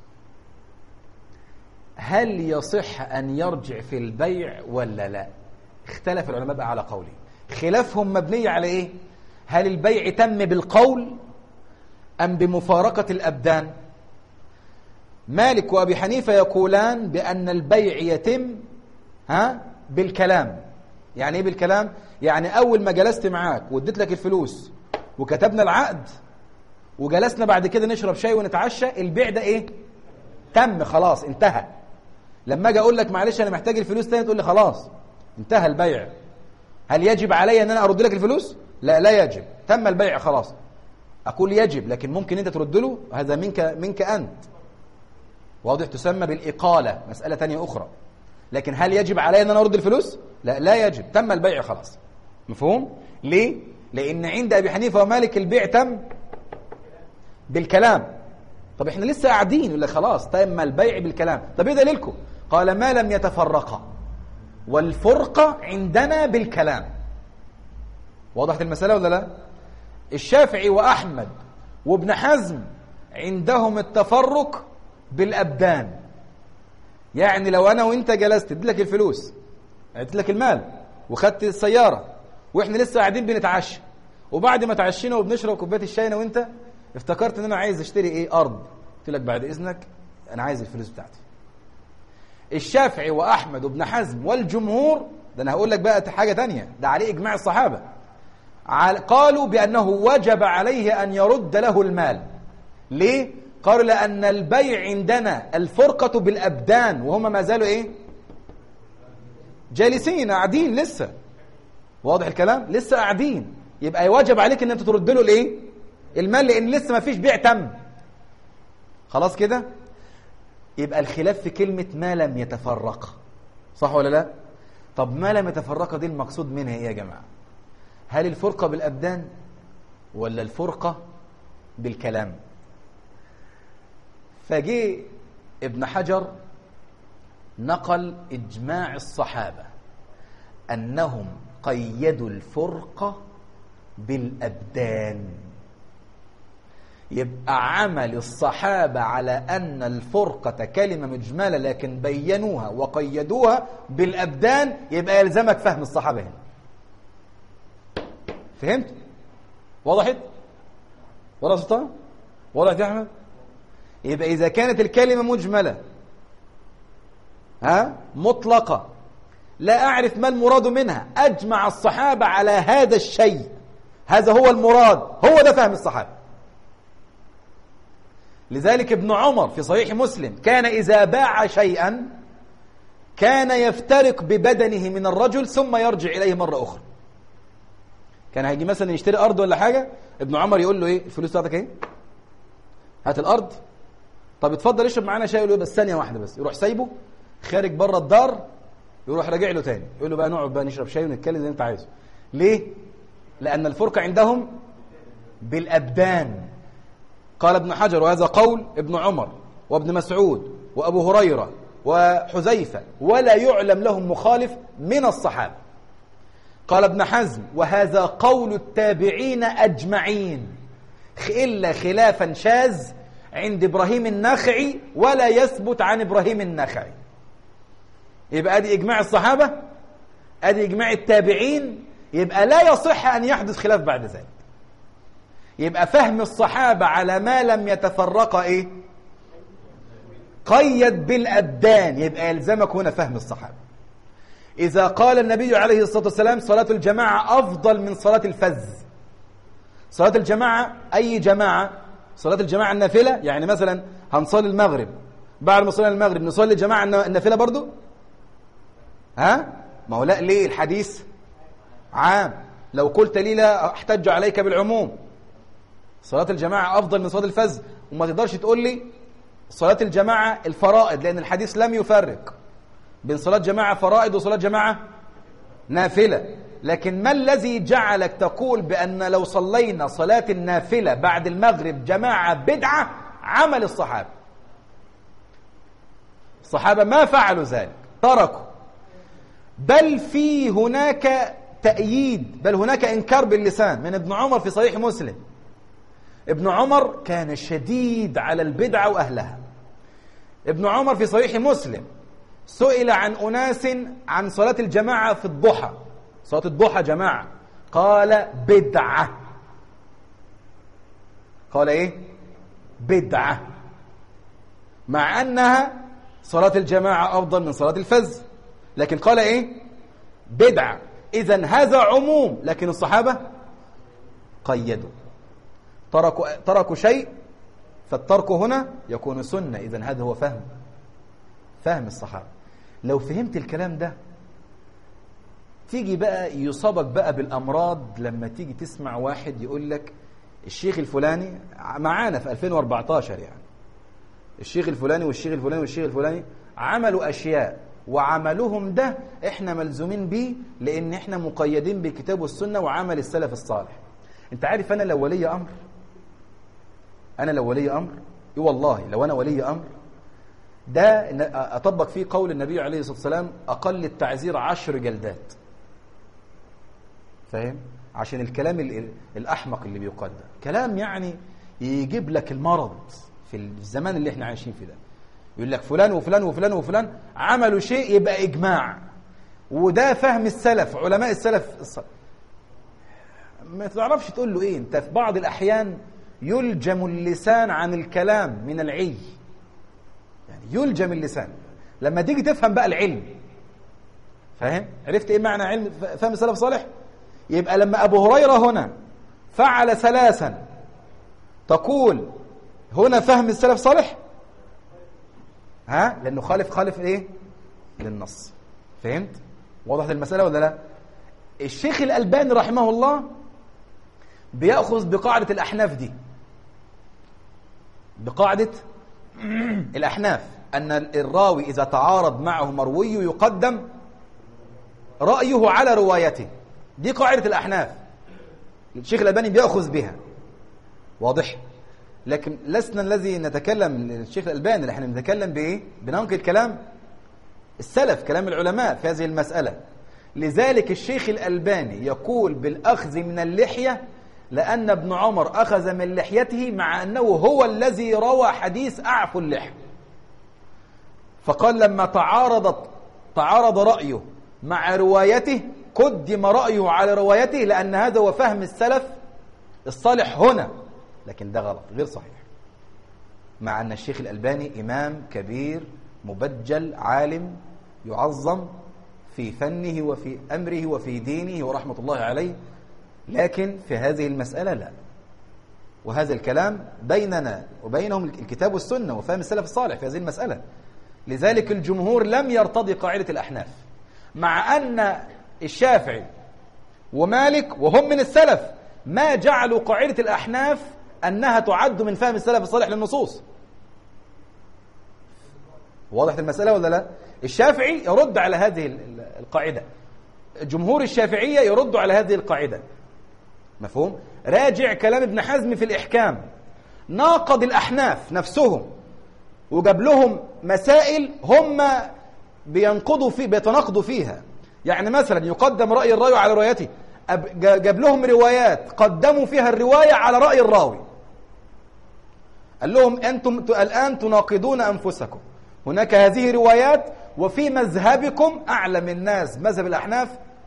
هل يصح أن يرجع في البيع ولا لا؟ اختلف العلماء بقى على قولين. خلافهم مبني على إيه؟ هل البيع تم بالقول أم بمفارقة الأبدان؟ مالك وأبي حنيفة يقولان بأن البيع يتم بالكلام. يعني إيه بالكلام؟ يعني أول ما جلست معاك واديت لك الفلوس وكتبنا العقد وجلسنا بعد كده نشرب شاي ونتعشى، البيع ده إيه؟ تم، خلاص انتهى. لما اجي اقول لك معلش انا محتاج الفلوس تاني، تقول لي خلاص انتهى البيع. هل يجب علي ان انا ارد لك الفلوس؟ لا يجب، تم البيع خلاص. اقول يجب، لكن ممكن انت ترد له، هذا منك انت، واضح، تسمى بالاقاله، مساله ثانيه اخرى. لكن هل يجب علي ان انا ارد الفلوس؟ لا يجب، تم البيع خلاص. مفهوم؟ ليه؟ لان عند ابي حنيفه ومالك البيع تم بالكلام. طب احنا لسه قاعدين، يقول لك خلاص تم البيع بالكلام. طب ايه دليلكم؟ قال ما لم يتفرقا، والفرقة عندنا بالكلام. وضحت المسألة ولا لا؟ الشافعي وأحمد وابن حزم عندهم التفرق بالأبدان. يعني لو أنا وإنت جلست اديت لك الفلوس، اديت لك المال وخدت السيارة، وإحنا لسه قاعدين بنتعشى، وبعد ما تعشينا وبنشرب كوباية الشاي أنا وإنت، افتكرت إن أنا عايز أشتري إيه؟ أرض. قلت لك بعد إذنك أنا عايز الفلوس بتاعتي. الشافعي وأحمد وابن حزم والجمهور، ده أنا هقول لك بقى حاجة تانية، ده عليه إجماع الصحابة، قالوا بأنه وجب عليه أن يرد له المال. ليه؟ قالوا لأن البيع عندنا الفرقة بالأبدان، وهم ما زالوا إيه؟ جالسين قاعدين لسه. واضح الكلام؟ لسه قاعدين، يبقى يواجب عليك أن أنت ترد له الإيه؟ المال، لأن لسه ما فيش بيع تم. خلاص كده؟ يبقى الخلاف في كلمة ما لم يتفرق، صح ولا لا؟ طب ما لم يتفرق دي المقصود منها إيه يا جماعة؟ هل الفرقة بالأبدان ولا الفرقة بالكلام؟ فجي ابن حجر نقل إجماع الصحابة أنهم قيدوا الفرقة بالأبدان. يبقى عمل الصحابة على أن الفرقة كلمة مجملة لكن بينوها وقيدوها بالأبدان، يبقى يلزمك فهم الصحابة هنا. فهمت؟ وضحت؟ وضح سلطان؟ وضحت يا أحمد؟ يبقى إذا كانت الكلمة مجملة مطلقة لا أعرف ما المراد منها، أجمع الصحابة على هذا الشيء، هذا هو المراد، هو ده فهم الصحابة. لذلك ابن عمر في صحيح مسلم كان إذا باع شيئا كان يفترق ببدنه من الرجل ثم يرجع إليه مرة أخرى. كان هيجي مثلا يشتري أرض ولا حاجة، ابن عمر يقول له إيه؟ الفلوس بتاعتك إيه؟ هات الأرض. طب اتفضل اشرب معانا شاي. يقول له بس ثانية واحدة بس. يروح سايبه خارج بره الدار، يروح راجع له تاني يقول له بقى نقعد بقى نشرب شاي ونتكلم زي ما انت عايزه. ليه؟ لأن الفرقة عندهم بالأبدان. قال ابن حجر وهذا قول ابن عمر وابن مسعود وأبو هريرة وحذيفة ولا يعلم لهم مخالف من الصحابة. قال ابن حزم وهذا قول التابعين أجمعين إلا خلافا شاذ عند إبراهيم النخعي ولا يثبت عن إبراهيم النخعي. يبقى دي إجماع الصحابة ادي إجماع التابعين، يبقى لا يصح أن يحدث خلاف بعد ذلك. يبقى فهم الصحابة على ما لم يتفرق إيه؟ قيد بالأبدان، يبقى يلزمك هنا فهم الصحابة. إذا قال النبي عليه الصلاة والسلام صلاة الجماعة أفضل من صلاة الفز، صلاة الجماعة أي جماعة؟ صلاة الجماعة النافلة، يعني مثلا هنصلي المغرب، بعد ما صلينا المغرب نصلي الجماعة النافلة برضو؟ ها؟ ما هو لا، ليه الحديث عام؟ لو قلت لي لا احتج عليك بالعموم، صلاة الجماعة أفضل من صلاة الفز، وما تقدرش تقول لي صلاة الجماعة الفرائض، لأن الحديث لم يفرق بين صلاة جماعة فرائض وصلاة جماعة نافلة. لكن ما الذي جعلك تقول بأن لو صلينا صلاة النافلة بعد المغرب جماعة بدعة؟ عمل الصحابة. الصحابة ما فعلوا ذلك، تركوا، بل في هناك تأييد، بل هناك إنكار باللسان من ابن عمر في صحيح مسلم. ابن عمر كان شديد على البدعة وأهلها. ابن عمر في صحيح مسلم سئل عن أناس عن صلاة الجماعة في الضحى، صلاة الضحى جماعة، قال بدعة. قال إيه؟ بدعة، مع أنها صلاة الجماعة أفضل من صلاة الفز، لكن قال إيه؟ بدعة. إذن هذا عموم، لكن الصحابة قيدوا، تركوا شيء، فالترك هنا يكون سنة. إذن هذا هو فهم الصحابة. لو فهمت الكلام ده تيجي بقى يصابك بقى بالأمراض لما تيجي تسمع واحد يقول لك الشيخ الفلاني معانا في 2014، يعني الشيخ الفلاني والشيخ الفلاني والشيخ الفلاني عملوا أشياء، وعملهم ده احنا ملزومين بيه لأن احنا مقيدين بالكتاب والسنة وعمل السلف الصالح. انت عارف أنا لو ولي أمر، والله لو أنا ولي أمر، ده أطبق فيه قول النبي عليه الصلاة والسلام أقل التعزير 10 جلدات. فاهم؟ عشان الكلام الأحمق اللي بيقال ده كلام يعني يجيب لك المرض في الزمان اللي احنا عايشين فيه ده. يقول لك فلان وفلان وفلان وفلان عملوا شيء يبقى إجماع، وده فهم السلف، علماء السلف الصالح. ما تعرفش تقول له إيه. أنت في بعض الأحيان يلجم اللسان عن الكلام من العي، يعني يلجم اللسان لما تيجي تفهم بقى العلم. فاهم؟ عرفت إيه معنى علم فهم السلف الصالح؟ يبقى لما أبو هريرة هنا فعل 3 تقول هنا فهم السلف الصالح؟ ها؟ لأنه خالف إيه؟ للنص. فهمت؟ وضحت المسألة ولا لا؟ الشيخ الألباني رحمه الله بيأخذ بقاعدة الأحناف دي، بقاعدة الأحناف، أن الراوي إذا تعارض معه مروي يقدم رأيه على روايته. دي قاعدة الأحناف، الشيخ الألباني بيأخذ بها. واضح؟ لكن لسنا الذي نتكلم الشيخ الألباني، اللي احنا نتكلم بإيه؟ بننقل كلام السلف، كلام العلماء في هذه المسألة. لذلك الشيخ الألباني يقول بالأخذ من اللحية، لأن ابن عمر أخذ من لحيته مع أنه هو الذي روى حديث أعفو اللحية. فقال لما تعارض رأيه مع روايته قدم رأيه على روايته، لأن هذا هو فهم السلف الصالح هنا. لكن ده غلط، غير صحيح، مع أن الشيخ الألباني إمام كبير مبجل عالم يعظم في فنه وفي أمره وفي دينه ورحمة الله عليه، لكن في هذه المسألة لا. وهذا الكلام بيننا وبينهم الكتاب والسنة وفهم السلف الصالح في هذه المسألة. لذلك الجمهور لم يرتضي قاعدة الأحناف، مع أن الشافعي ومالك وهم من السلف ما جعلوا قاعدة الأحناف أنها تعد من فهم السلف الصالح للنصوص. واضح المسألة ولا لا؟ الشافعي يرد على هذه القاعدة، جمهور الشافعية يرد على هذه القاعدة. مفهوم؟ راجع كلام ابن حزم في الإحكام، ناقض الأحناف نفسهم وجاب لهم مسائل هم بيتناقضوا فيها. يعني مثلا يقدم رأي الراوي على روايته، جاب لهم روايات قدموا فيها الرواية على رأي الراوي، قال لهم أنتم الآن تناقضون أنفسكم، هناك هذه روايات وفي مذهبكم أعلم الناس مذهب الأحناف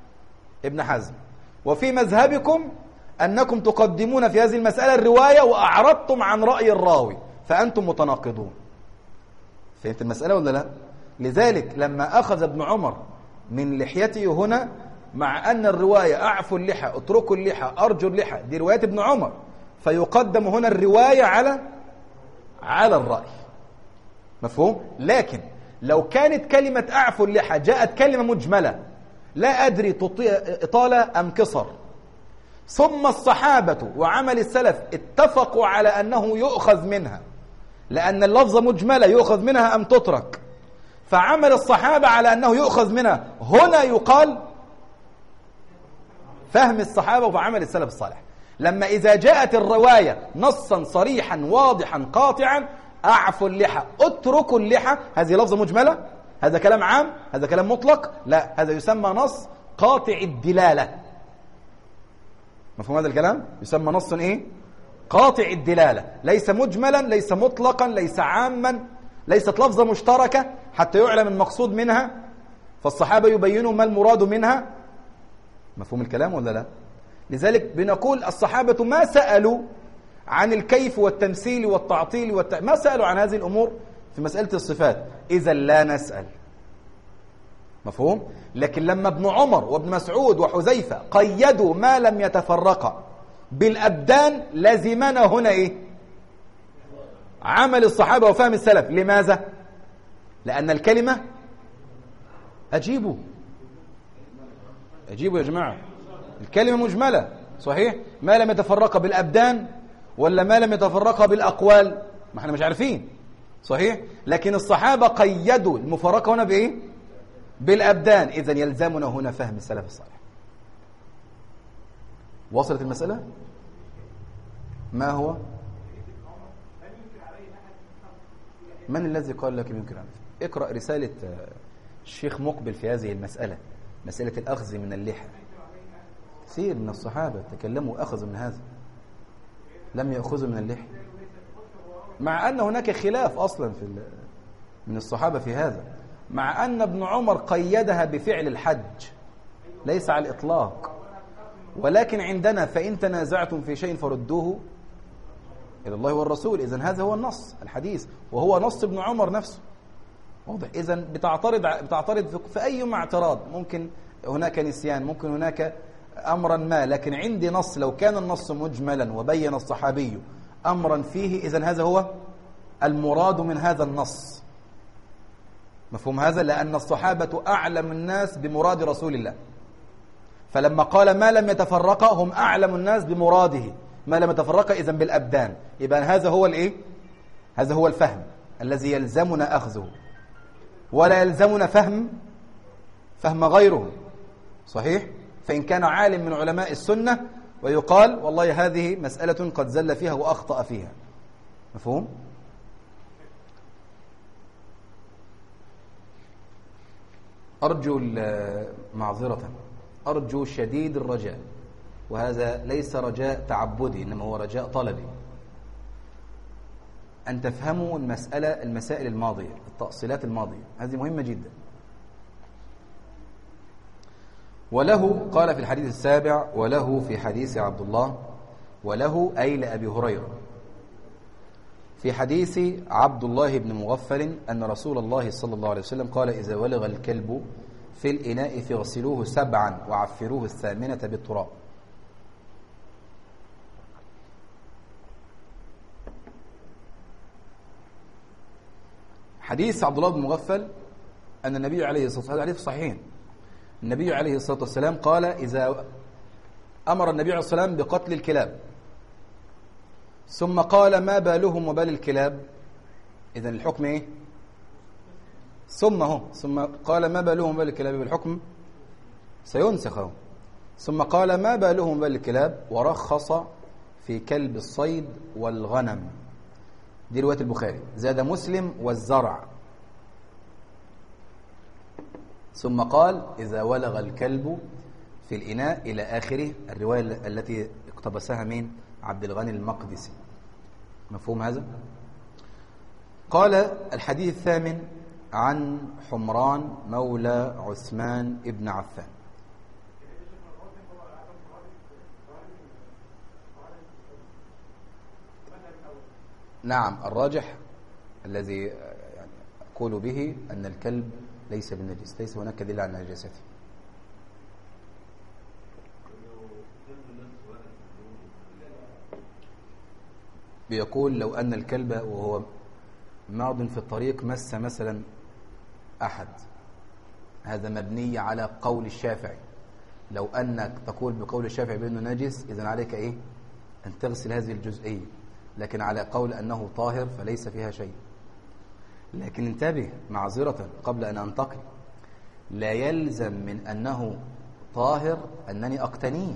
ابن حزم. وفي مذهبكم أنكم تقدمون في هذه المسألة الرواية وأعرضتم عن رأي الراوي، فأنتم متناقضون. فهمت المسألة ولا لا؟ لذلك لما أخذ ابن عمر من لحيته هنا، مع أن الرواية أعفوا اللحى اتركوا اللحى أرجوا اللحى دي رواية ابن عمر، فيقدم هنا الرواية على الرأي. مفهوم؟ لكن لو كانت كلمة أعفوا اللحى جاءت كلمة مجملة لا أدري إطالة أم قصر، ثم الصحابة وعمل السلف اتفقوا على أنه يؤخذ منها، لأن اللفظة مجملة يؤخذ منها أم تترك، فعمل الصحابة على أنه يؤخذ منها، هنا يقال فهم الصحابة وعمل السلف الصالح. لما إذا جاءت الرواية نصا صريحا واضحا قاطعا أعفوا اللحى اتركوا اللحى، هذه لفظة مجملة، هذا كلام عام، هذا كلام مطلق، لا، هذا يسمى نص قاطع الدلالة. مفهوم هذا الكلام؟ يسمى نص إيه؟ قاطع الدلالة، ليس مجملا، ليس مطلقا، ليس عاما، ليست لفظة مشتركة حتى يعلم المقصود منها، فالصحابة يبينوا ما المراد منها. مفهوم الكلام ولا لا؟ لذلك بنقول الصحابة ما سألوا عن الكيف والتمثيل والتعطيل ما سألوا عن هذه الأمور في مسألة الصفات، إذا لا نسأل. مفهوم؟ لكن لما ابن عمر وابن مسعود وحذيفة قيدوا ما لم يتفرق بالأبدان، لزمنا هنا إيه؟ عمل الصحابة وفهم السلف. لماذا؟ لأن الكلمة أجيبوا يا جماعة، الكلمة مجملة صحيح، ما لم يتفرق بالأبدان ولا ما لم يتفرق بالأقوال، ما احنا مش عارفين صحيح، لكن الصحابة قيدوا المفارقة هنا بإيه؟ بالأبدان، إذن يلزمنا هنا فهم السلف الصالح. وصلت المسألة؟ ما هو؟ من الذي قال لك يمكن أن اقرأ رسالة الشيخ مقبل في هذه المسألة، مسألة الأخذ من اللحى. كثير من الصحابة تكلموا أخذوا من هذا، لم يأخذوا من اللحى، مع أن هناك خلاف أصلا من الصحابة في هذا، مع أن ابن عمر قيدها بفعل الحج ليس على الإطلاق، ولكن عندنا فإن تنازعتم في شيء فردوه إلى الله والرسول. إذن هذا هو النص الحديث، وهو نص ابن عمر نفسه واضح. إذن بتعترض في أي اعتراض، ممكن هناك نسيان، ممكن هناك أمرا ما، لكن عندي نص لو كان النص مجملا وبين الصحابي أمرا فيه، إذن هذا هو المراد من هذا النص. مفهوم هذا؟ لأن الصحابة أعلم الناس بمراد رسول الله، فلما قال ما لم يتفرق هم أعلم الناس بمراده، ما لم يتفرق إذن بالأبدان، يبقى هذا هو الإيه؟ هذا هو الفهم الذي يلزمنا أخذه، ولا يلزمنا فهم غيره صحيح. فإن كان عالم من علماء السنة ويقال والله هذه مسألة قد زل فيها وأخطأ فيها. مفهوم؟ أرجو معذرة، أرجو شديد الرجاء، وهذا ليس رجاء تعبدي إنما هو رجاء طلبي، أن تفهموا المسائل الماضية، التأصيلات الماضية، هذه مهمة جدا. وله قال في الحديث السابع، وله في حديث عبد الله، وله أي لأبي هريرة في حديث عبد الله بن مغفل أن رسول الله صلى الله عليه وسلم قال إذا ولغ الكلب في الإناء فاغسلوه 7 وعفروه 8 بالتراب. حديث عبد الله بن مغفل أن النبي عليه الصلاة والسلام، حديث صحيح، النبي عليه الصلاة والسلام قال إذا أمر النبي عليه الصلاة والسلام بقتل الكلاب، ثم قال ما بالهم وبال الكلاب، إذن الحكم إيه؟ ثم قال ما بالهم وبال الكلاب، بالحكم سينسخ. ثم قال ما بالهم وبال الكلاب، ورخص في كلب الصيد والغنم، دي رواية البخاري، زاد مسلم والزرع. ثم قال إذا ولغ الكلب في الإناء إلى آخره، الرواية التي اقتبسها من عبد الغني المقدسي. مفهوم هذا؟ قال الحديث الثامن عن حمران مولى عثمان ابن عفان. نعم الراجح الذي يعني أقول به أن الكلب ليس بالنجس، ليس هناك دليل على نجاسته. بيقول لو أن الكلب وهو ماض في الطريق مس مثلا أحد، هذا مبني على قول الشافعي. لو أنك تقول بقول الشافعي بأنه نجس، إذن عليك إيه؟ أن تغسل هذه الجزئية، لكن على قول أنه طاهر فليس فيها شيء. لكن انتبه معذرة قبل أن أنتقل، لا يلزم من أنه طاهر أنني أقتنيه،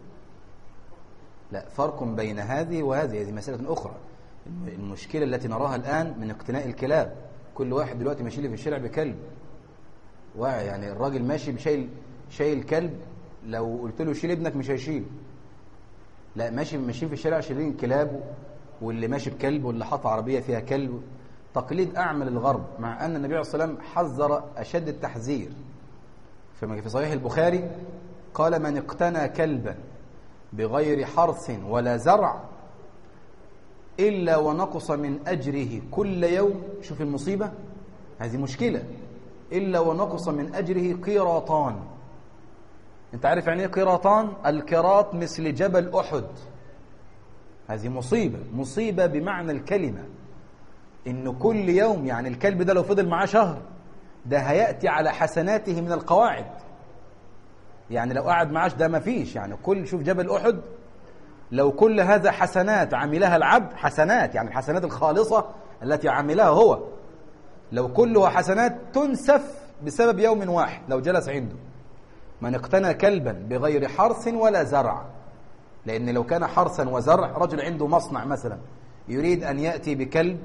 لا، فرق بين هذه وهذه، هذه مسألة أخرى. المشكلة التي نراها الآن من اقتناء الكلاب، كل واحد دلوقتي ماشي لي في الشارع بكلب، يعني الراجل ماشي شايل كلب، لو قلت له شيل ابنك مش هيشيل، لا، ماشيين في الشارع شايلين كلاب، واللي ماشي بكلب واللي حاط عربية فيها كلب، تقليد أعمى للغرب، مع أن النبي عليه الصلاة والسلام حذر أشد التحذير. في صحيح البخاري قال: من اقتنى كلبا بغير حرث ولا زرع إلا ونقص من أجره كل يوم، شوف المصيبة، هذه مشكلة، إلا ونقص من أجره قيراطان. أنت عارف يعني إيه قيراطان؟ القيراط مثل جبل أحد. هذه مصيبة بمعنى الكلمة، إنه كل يوم، يعني الكلب ده لو فضل معاه شهر ده هيأتي على حسناته من القواعد. يعني لو قعد معاش ده ما فيش، يعني شوف جبل أحد، لو كل هذا حسنات عملها العبد، حسنات يعني الحسنات الخالصة التي عملها هو، لو كلها حسنات تنسف بسبب يوم واحد لو جلس عنده. من اقتنى كلبا بغير حرث ولا زرع، لأن لو كان حرثا وزرع، رجل عنده مصنع مثلا يريد أن يأتي بكلب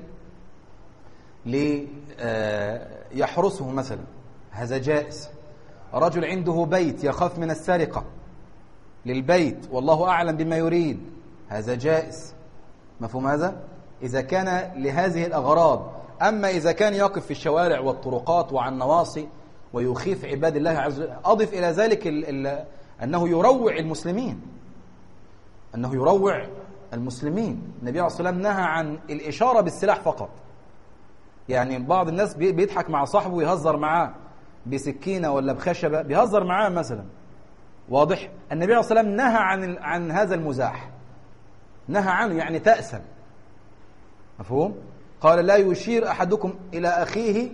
ليحرسه مثلا، هذا جائز. رجل عنده بيت يخاف من السرقة للبيت والله أعلم بما يريد، هذا جائز. مفهوم هذا؟ إذا كان لهذه الأغراض. أما إذا كان يقف في الشوارع والطرقات وعلى النواصي ويخيف عباد الله عز وجل، أضف إلى ذلك أنه يروع المسلمين، النبي عليه الصلاة والسلام نهى عن الإشارة بالسلاح فقط. يعني بعض الناس بيضحك مع صاحبه ويهزر معاه بسكينة ولا بخشبة، بيهزر معاه مثلا، واضح؟ النبي عليه الصلاة والسلام نهى عن هذا المزاح، نهى عنه، يعني تأسم. مفهوم؟ قال: لا يشير أحدكم إلى أخيه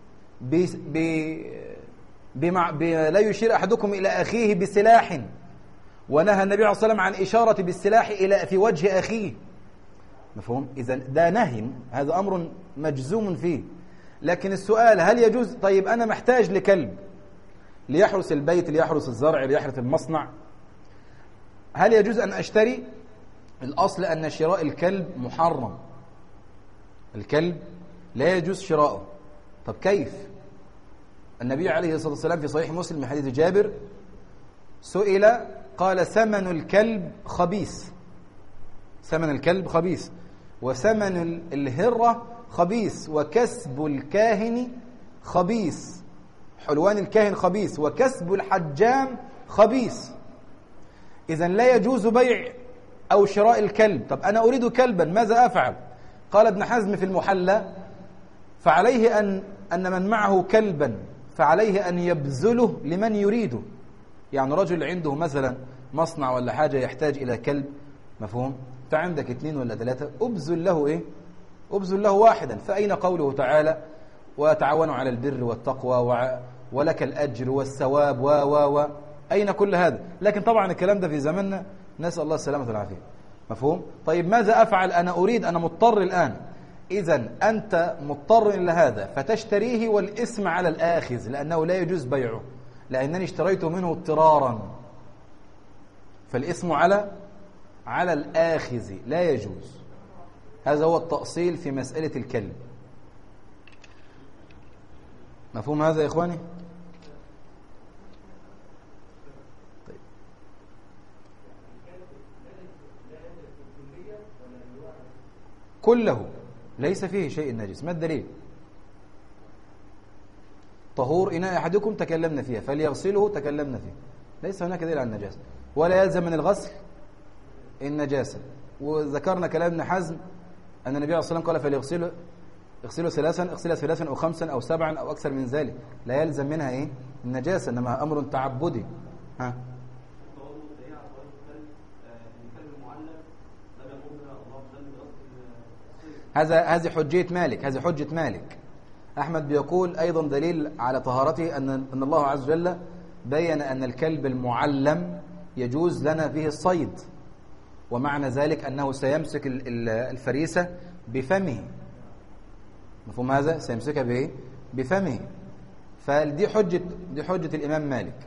لا يشير أحدكم إلى أخيه بسلاح، ونهى النبي عليه الصلاة والسلام عن إشارة بالسلاح في وجه أخيه. مفهوم؟ إذن ده نهي، هذا أمر مجزوم فيه. لكن السؤال: هل يجوز؟ طيب أنا محتاج لكلب ليحرس البيت، ليحرس الزرع، ليحرس المصنع، هل يجوز أن أشتري؟ الأصل أن شراء الكلب محرم، الكلب لا يجوز شراؤه. طب كيف؟ النبي عليه الصلاة والسلام في صحيح مسلم من حديث جابر سئل قال: ثمن الكلب خبيث، ثمن الكلب خبيث، وثمن الهرة خبيث، وكسب الكاهن خبيث، حلوان الكاهن خبيث، وكسب الحجام خبيث. إذن لا يجوز بيع أو شراء الكلب. طب أنا أريد كلبا، ماذا أفعل؟ قال ابن حزم في المحلى: فعليه أن من معه كلبا فعليه أن يبذله لمن يريده. يعني رجل عنده مثلا مصنع ولا حاجة يحتاج إلى كلب، مفهوم؟ فعندك 2 ولا 3، أبذل له إيه؟ أبذل له واحدا. فأين قوله تعالى: وتعاونوا على البر والتقوى ولك الأجر والثواب أين كل هذا؟ لكن طبعا الكلام ده في زماننا، نسأل الله السلامة والعافية. مفهوم؟ طيب ماذا أفعل؟ أنا مضطر الآن. إذن أنت مضطر إلى هذا فتشتريه، والإثم على الآخذ، لأنه لا يجوز بيعه، لأنني اشتريته منه اضطرارا، فالإثم على الآخذ، لا يجوز. هذا هو التأصيل في مسألة الكلب. مفهوم هذا يا إخواني؟ طيب. كله ليس فيه شيء نجس. ما الدليل؟ طهور إناء أحدكم تكلمنا فيها، فليغسله تكلمنا فيه، ليس هناك دليل على النجاسة، ولا يلزم من الغسل النجاسة. وذكرنا كلام ابن حزم أن النبي عليه الصلاة والسلام قال فليغسله اغسلوا ثلاثا، اغسلها ثلاثا أو خمسا أو سبعا أو أكثر من ذلك، لا يلزم منها إيه؟ النجاسة، إنما أمر تعبدي. ها؟ هذه حجية مالك، هذه حجة مالك. أحمد بيقول أيضا دليل على طهارته أن الله عز وجل بين أن الكلب المعلم يجوز لنا به الصيد، ومعنى ذلك أنه سيمسك الفريسة بفمه. مفهوم هذا؟ سيمسكها بإيه؟ بفمه. فدي حجة الإمام مالك.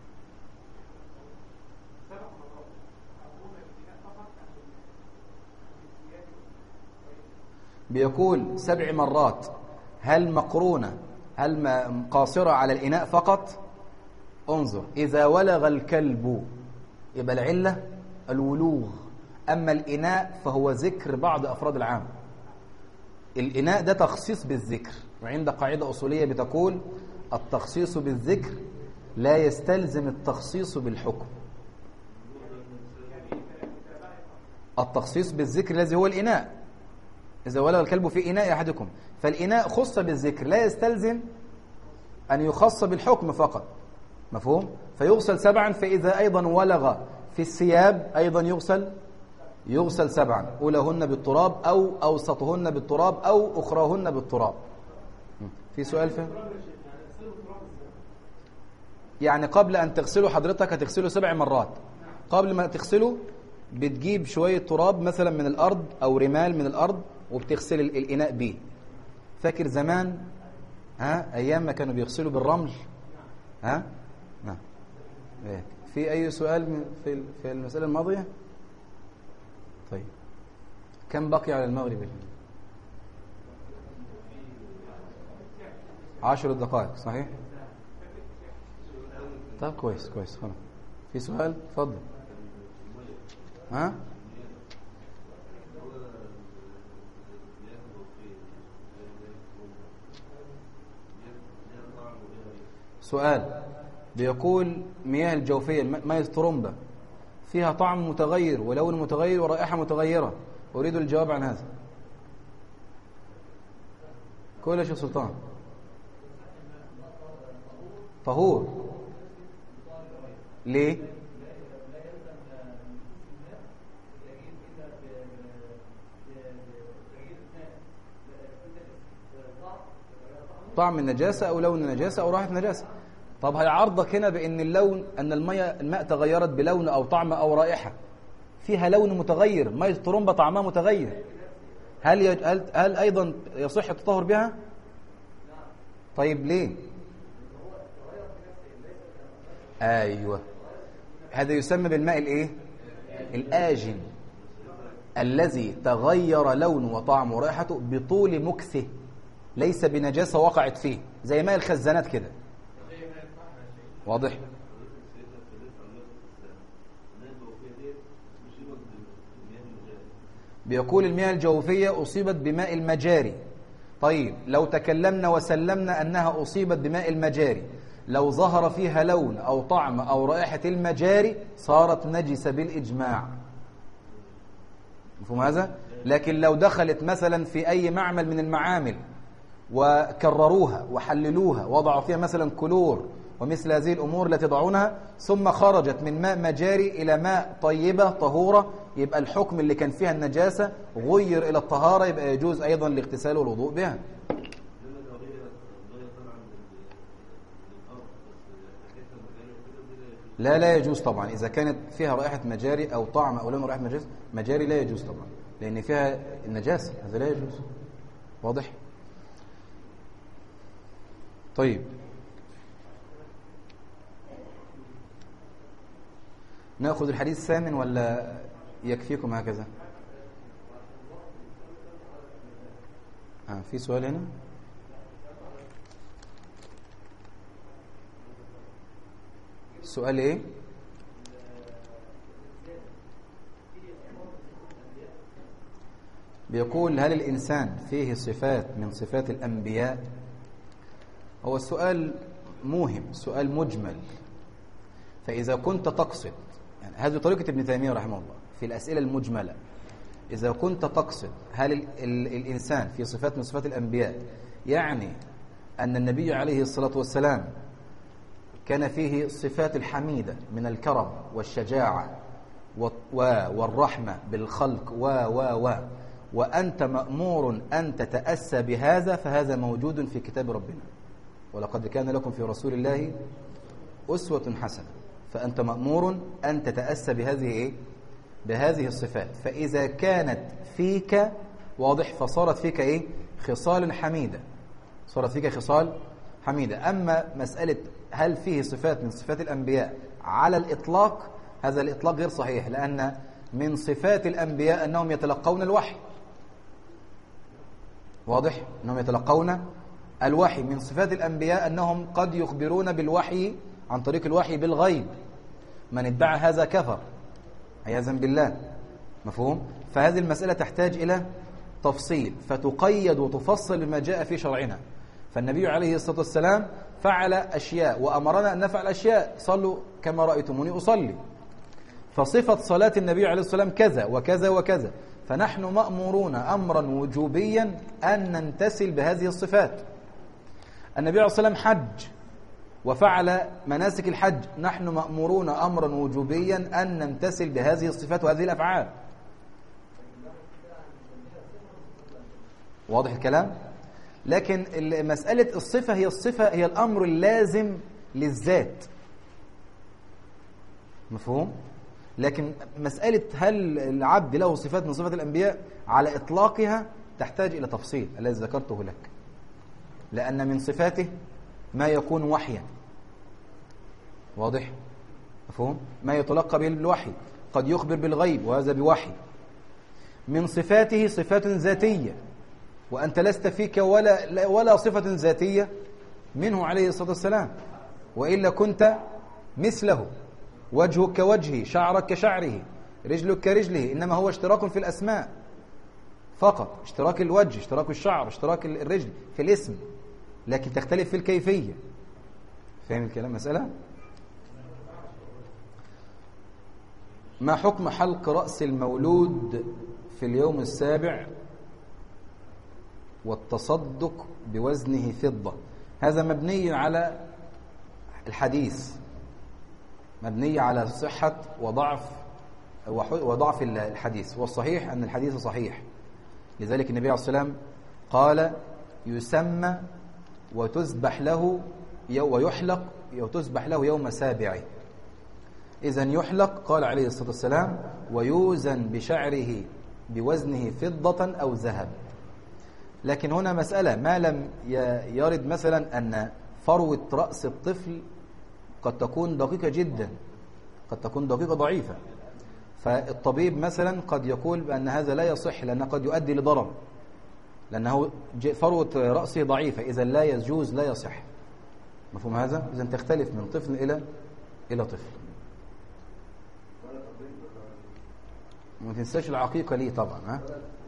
بيقول 7 مرات، هل مقرونة، هل قاصرة على الإناء فقط؟ انظر، إذا ولغ الكلب يبقى العلة الولوغ، أما الإناء فهو ذكر بعض أفراد العام. الإناء ده تخصيص بالذكر، وعند قاعدة أصولية بتقول التخصيص بالذكر لا يستلزم التخصيص بالحكم. التخصيص بالذكر الذي هو الإناء، إذا ولغ الكلب في إناء أحدكم، فالإناء خص بالذكر لا يستلزم أن يخص بالحكم فقط. مفهوم؟ فيغسل 7، فإذا أيضا ولغ في الثياب أيضا يغسل 7، أولهن بالتراب أو أوسطهن بالتراب أو أخراهن بالتراب. في سؤال فهم؟ يعني قبل أن تغسله حضرتك هتغسله 7 مرات. قبل ما تغسله بتجيب شوية تراب مثلا من الأرض أو رمال من الأرض وبتغسل الإناء بيه. فاكر زمان أيام ما كانوا بيغسلوا بالرمل؟ نعم. في أي سؤال في المسألة الماضية؟ طيب كم بقي على المغرب؟ 10 دقائق صحيح؟ طب كويس خلاص. في سؤال؟ اتفضل. سؤال بيقول مياه الجوفية، مياه الطرمبة فيها طعم متغير ولون متغير ورائحة متغيرة، أريد الجواب عن هذا. كل شيء سلطان طهور ليه؟ طعم النجاسة أو لون النجاسة أو رائحة النجاسة. طب هيعرضك هنا بأن أن الماء تغيرت بلون أو طعم أو رائحة، فيها لون متغير، مياه الطرمبة طعمها متغير، هل أيضا يصح التطهر بها؟ طيب ليه؟ أيوة، هذا يسمى بالماء الإيه؟ الآجن، الذي تغير لونه وطعمه ورائحته بطول مكثه، ليس بنجاسة وقعت فيه، زي ماء الخزانات كده. واضح؟ بيقول المياه الجوفية أصيبت بماء المجاري. طيب لو تكلمنا وسلمنا أنها أصيبت بماء المجاري، لو ظهر فيها لون أو طعم أو رائحة المجاري صارت نجسة بالإجماع. مفهوم هذا؟ لكن لو دخلت مثلا في أي معمل من المعامل وكرروها وحللوها وضعوا فيها مثلا كلور ومثل هذه الأمور التي يضعونها، ثم خرجت من ماء مجاري إلى ماء طيبة طهورة، يبقى الحكم اللي كان فيها النجاسة غير إلى الطهارة، يبقى يجوز أيضا الاغتسال والوضوء بها. لا يجوز طبعا، إذا كانت فيها رائحة مجاري أو طعم أو لون رائحة مجاري لا يجوز طبعا، لأن فيها النجاسة، هذا لا يجوز. واضح؟ طيب نأخذ الحديث الثامن ولا يكفيكم هكذا؟ في سؤال هنا؟ سؤال ايه؟ بيقول هل الإنسان فيه صفات من صفات الأنبياء؟ هو السؤال موهم، سؤال مجمل، فإذا كنت تقصد، يعني هذه طريقة ابن تيمية رحمه الله في الأسئلة المجملة، إذا كنت تقصد هل الإنسان في صفات من صفات الأنبياء يعني أن النبي عليه الصلاة والسلام كان فيه صفات الحميدة من الكرم والشجاعة والرحمة بالخلق وأنت مأمور أن تتأسى بهذا، فهذا موجود في كتاب ربنا، ولقد كان لكم في رسول الله أسوة حسنة. فأنت مأمور أن تتأسى بهذه الصفات. فإذا كانت فيك واضح فصارت فيك خصال حميدة، صارت فيك خصال حميدة. أما مسألة هل فيه صفات من صفات الأنبياء على الإطلاق، هذا الإطلاق غير صحيح، لأن من صفات الأنبياء أنهم يتلقون الوحي، واضح أنهم يتلقون الوحي. من صفات الأنبياء أنهم قد يخبرون بالوحي عن طريق الوحي بالغيب، من ادعى هذا كفر عياذا بالله، مفهوم؟ فهذه المسألة تحتاج إلى تفصيل، فتقيد وتفصل بما جاء في شرعنا. فالنبي عليه الصلاة والسلام فعل أشياء وأمرنا أن نفعل أشياء، صلوا كما رأيتموني أصلي، فصفة صلاة النبي عليه الصلاة والسلام كذا وكذا وكذا، فنحن مأمورون أمرا وجوبيا أن ننتسل بهذه الصفات. النبي عليه الصلاة والسلام حج وفعل مناسك الحج، نحن مأمورون أمرا وجوبيا أن نمتثل بهذه الصفات وهذه الأفعال. واضح الكلام؟ لكن مسألة الصفة هي الأمر اللازم للذات، مفهوم؟ لكن مسألة هل العبد له صفات من صفات الأنبياء على إطلاقها تحتاج إلى تفصيل الذي ذكرته لك، لأن من صفاته ما يكون وحيا، واضح؟ مفهوم؟ ما يتلقى به بالوحي، قد يخبر بالغيب وهذا بوحي. من صفاته صفات ذاتية، وأنت لست فيك ولا صفة ذاتية منه عليه الصلاة والسلام، وإلا كنت مثله، وجهك كوجهه، شعرك كشعره، رجلك كرجله، إنما هو اشتراك في الأسماء فقط، اشتراك الوجه، اشتراك الشعر، اشتراك الرجل في الاسم، لكن تختلف في الكيفية. فاهم الكلام؟ مسألة ما حكم حلق رأس المولود في اليوم السابع والتصدق بوزنه فضة؟ هذا مبني على الحديث، مبني على صحة وضعف الحديث، والصحيح أن الحديث صحيح. لذلك النبي عليه الصلاة والسلام قال يسمى وتذبح له ويحلق وتذبح له يوم سابعه. إذن يحلق قال عليه الصلاة والسلام ويوزن بشعره بوزنه فضة أو ذهب. لكن هنا مسألة، ما لم يرد مثلا أن فروة رأس الطفل قد تكون دقيقة جدا، قد تكون دقيقة ضعيفة، فالطبيب مثلا قد يقول بأن هذا لا يصح لأنه قد يؤدي لضرر، لأنه فروة رأسه ضعيفة، إذا لا يجوز لا يصح. مفهوم هذا؟ إذن تختلف من طفل إلى طفل. ما تنساش العقيقة ليه طبعا، ها؟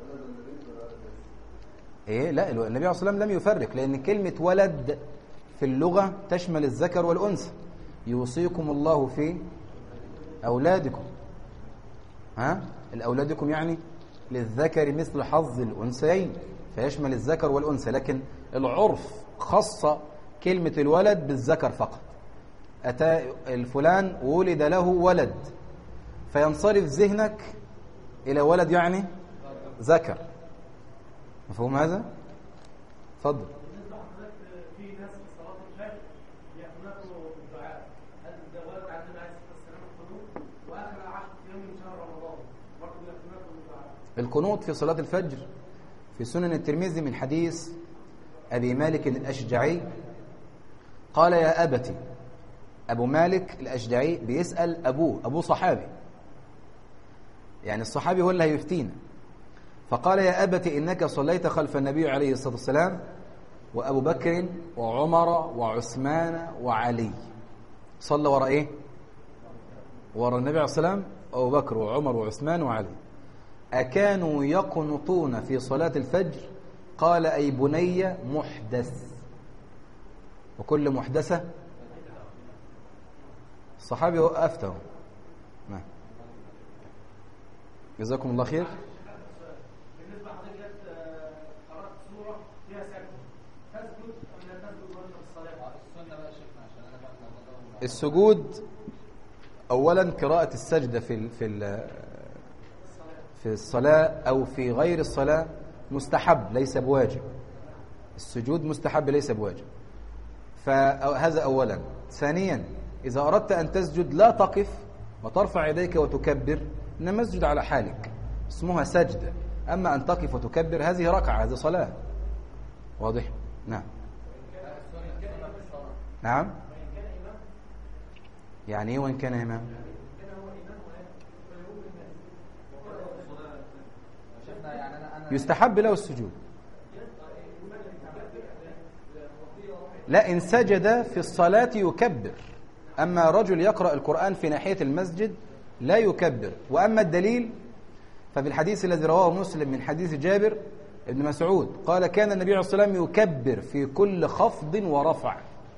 إيه؟ لا، النبي عليه الصلاة والسلام لم يفرق، لأن كلمة ولد في اللغة تشمل الذكر والأنثى. يوصيكم الله في أولادكم، ها؟ الأولادكم يعني للذكر مثل حظ الأنثيين، فيشمل الذكر والأنثى. لكن العرف خص كلمة الولد بالذكر فقط. أتى الفلان ولد له ولد، فينصرف ذهنك إلى ولد يعني ذكر. مفهوم هذا؟ اتفضل.
في ناس في صلاة الفجر يقنطوا الدعاء، هل الولد عندنا عليه الصلاة والسلام القنوت، وآخر 10 أيام من شهر رمضان برضه يقنطوا الدعاء.
القنوت في صلاة الفجر في سنن الترمذي من حديث أبي مالك الأشجعي قال يا أبتي. أبو مالك الأشجعي بيسأل أبوه صحابي، يعني الصحابي هو اللي هيفتينا. فقال يا أبتي إنك صليت خلف النبي عليه الصلاة والسلام وأبو بكر وعمر وعثمان وعلي. صلى وراء إيه؟ وراء النبي عليه الصلاة والسلام أبو بكر وعمر وعثمان وعلي. أكانوا يقنطون في صلاة الفجر؟ قال أي بني محدث، وكل محدثة. الصحابي أفته. جزاكم الله خير.
فيها سجد تسجد أم لا تسجد وأنت في الصلاة؟
السنة بقى شيخنا عشان أنا بقى
السجود أولا قراءة السجدة في الصلاة أو في غير الصلاة مستحب ليس بواجب. السجود مستحب ليس بواجب، فهذا أولا. ثانيا إذا أردت أن تسجد لا تقف وترفع يديك وتكبر، إنما اسجد على حالك، اسمها سجدة. أما أن تقف وتكبر هذه ركعة، هذه صلاة. واضح؟ نعم. نعم. يعني إيه وإن كان إمام؟ يستحب له السجود. لا، إن سجد في الصلاة يكبر، أما رجل يقرأ القرآن في ناحية المسجد لا يكبر. وأما الدليل ففي الحديث الذي رواه مسلم من حديث جابر بن مسعود قال كان النبي عليه الصلاة والسلام يكبر في كل خفض ورفع،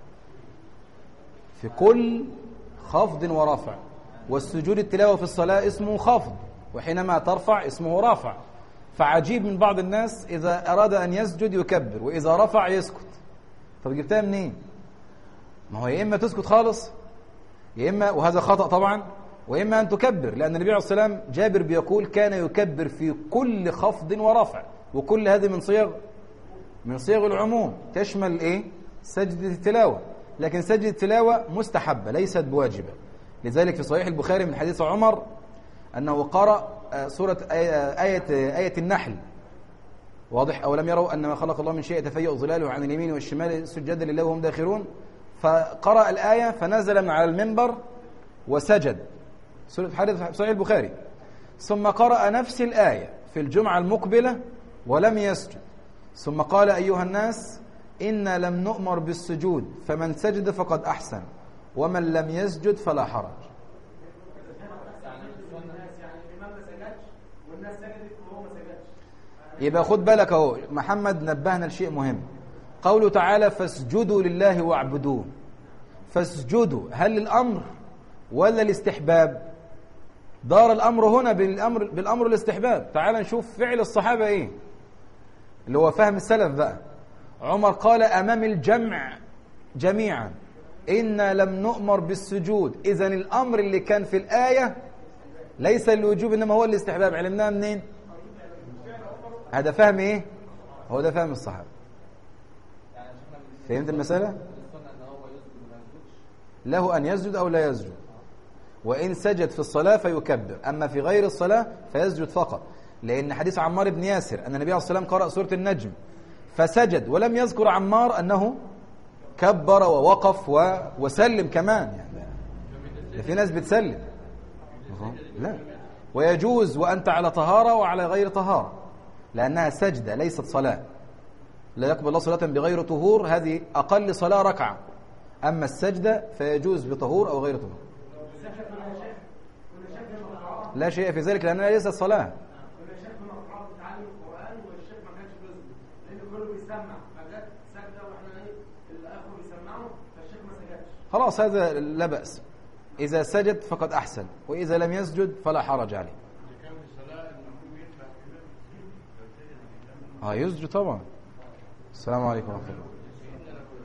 في كل خفض ورفع. والسجود التلاوة في الصلاة اسمه خفض، وحينما ترفع اسمه رفع. فعجيب من بعض الناس إذا أراد أن يسجد يكبر وإذا رفع يسكت. طب جبتها منين؟ ما هو يا إما تسكت خالص يا إما، وهذا خطأ طبعا، وإما أن تكبر، لأن النبي عليه الصلاة والسلام جابر بيقول كان يكبر في كل خفض ورفع، وكل هذه من صيغ العموم تشمل إيه؟ سجدة التلاوة. لكن سجدة التلاوة مستحبة ليست بواجبة. لذلك في صحيح البخاري من حديث عمر أنه قرأ سورة آية النحل. واضح؟ أولم يروا أن ما خلق الله من شيء يتفيأ ظلاله عن اليمين والشمال سجدا لله وهم داخرون. فقرأ الآية فنزل من على المنبر وسجد، سورة حديث صحيح البخاري. ثم قرأ نفس الآية في الجمعة المقبلة ولم يسجد، ثم قال أيها الناس إنا لم نؤمر بالسجود فمن سجد فقد أحسن ومن لم يسجد فلا حرج. يبقى خد بالك اهو، محمد نبهنا لشيء مهم. قوله تعالى فاسجدوا لله واعبدوه. فاسجدوا هل الأمر ولا الاستحباب؟ دار الأمر هنا بالأمر الاستحباب. تعال نشوف فعل الصحابة ايه اللي هو فهم السلف بقى. عمر قال أمام الجمع جميعا إنا لم نؤمر بالسجود. إذن الأمر اللي كان في الآية ليس الوجوب إنما هو الاستحباب. علمناها منين؟ هذا فهم ايه؟ هو ده فهم الصحابة. فهمت المسألة؟ له أن يسجد أو لا يسجد، وإن سجد في الصلاة فيكبر، أما في غير الصلاة فيسجد فقط. لأن حديث عمار بن ياسر أن النبي عليه الصلاة والسلام قرأ سورة النجم فسجد ولم يذكر عمار أنه كبر ووقف وسلم كمان. يعني في ناس بتسلم. لا، ويجوز وأنت على طهارة وعلى غير طهارة، لأنها سجدة ليست صلاة. لا يقبل الله صلاة بغير طهور، هذه أقل صلاة ركعة. أما السجدة فيجوز بطهور أو غير طهور. لا شيء في ذلك لأنها ليست صلاة. خلاص هذا لا بأس، إذا سجد فقد أحسن، وإذا لم يسجد فلا حرج عليه. يسجد طبعا. السلام عليكم ورحمة الله.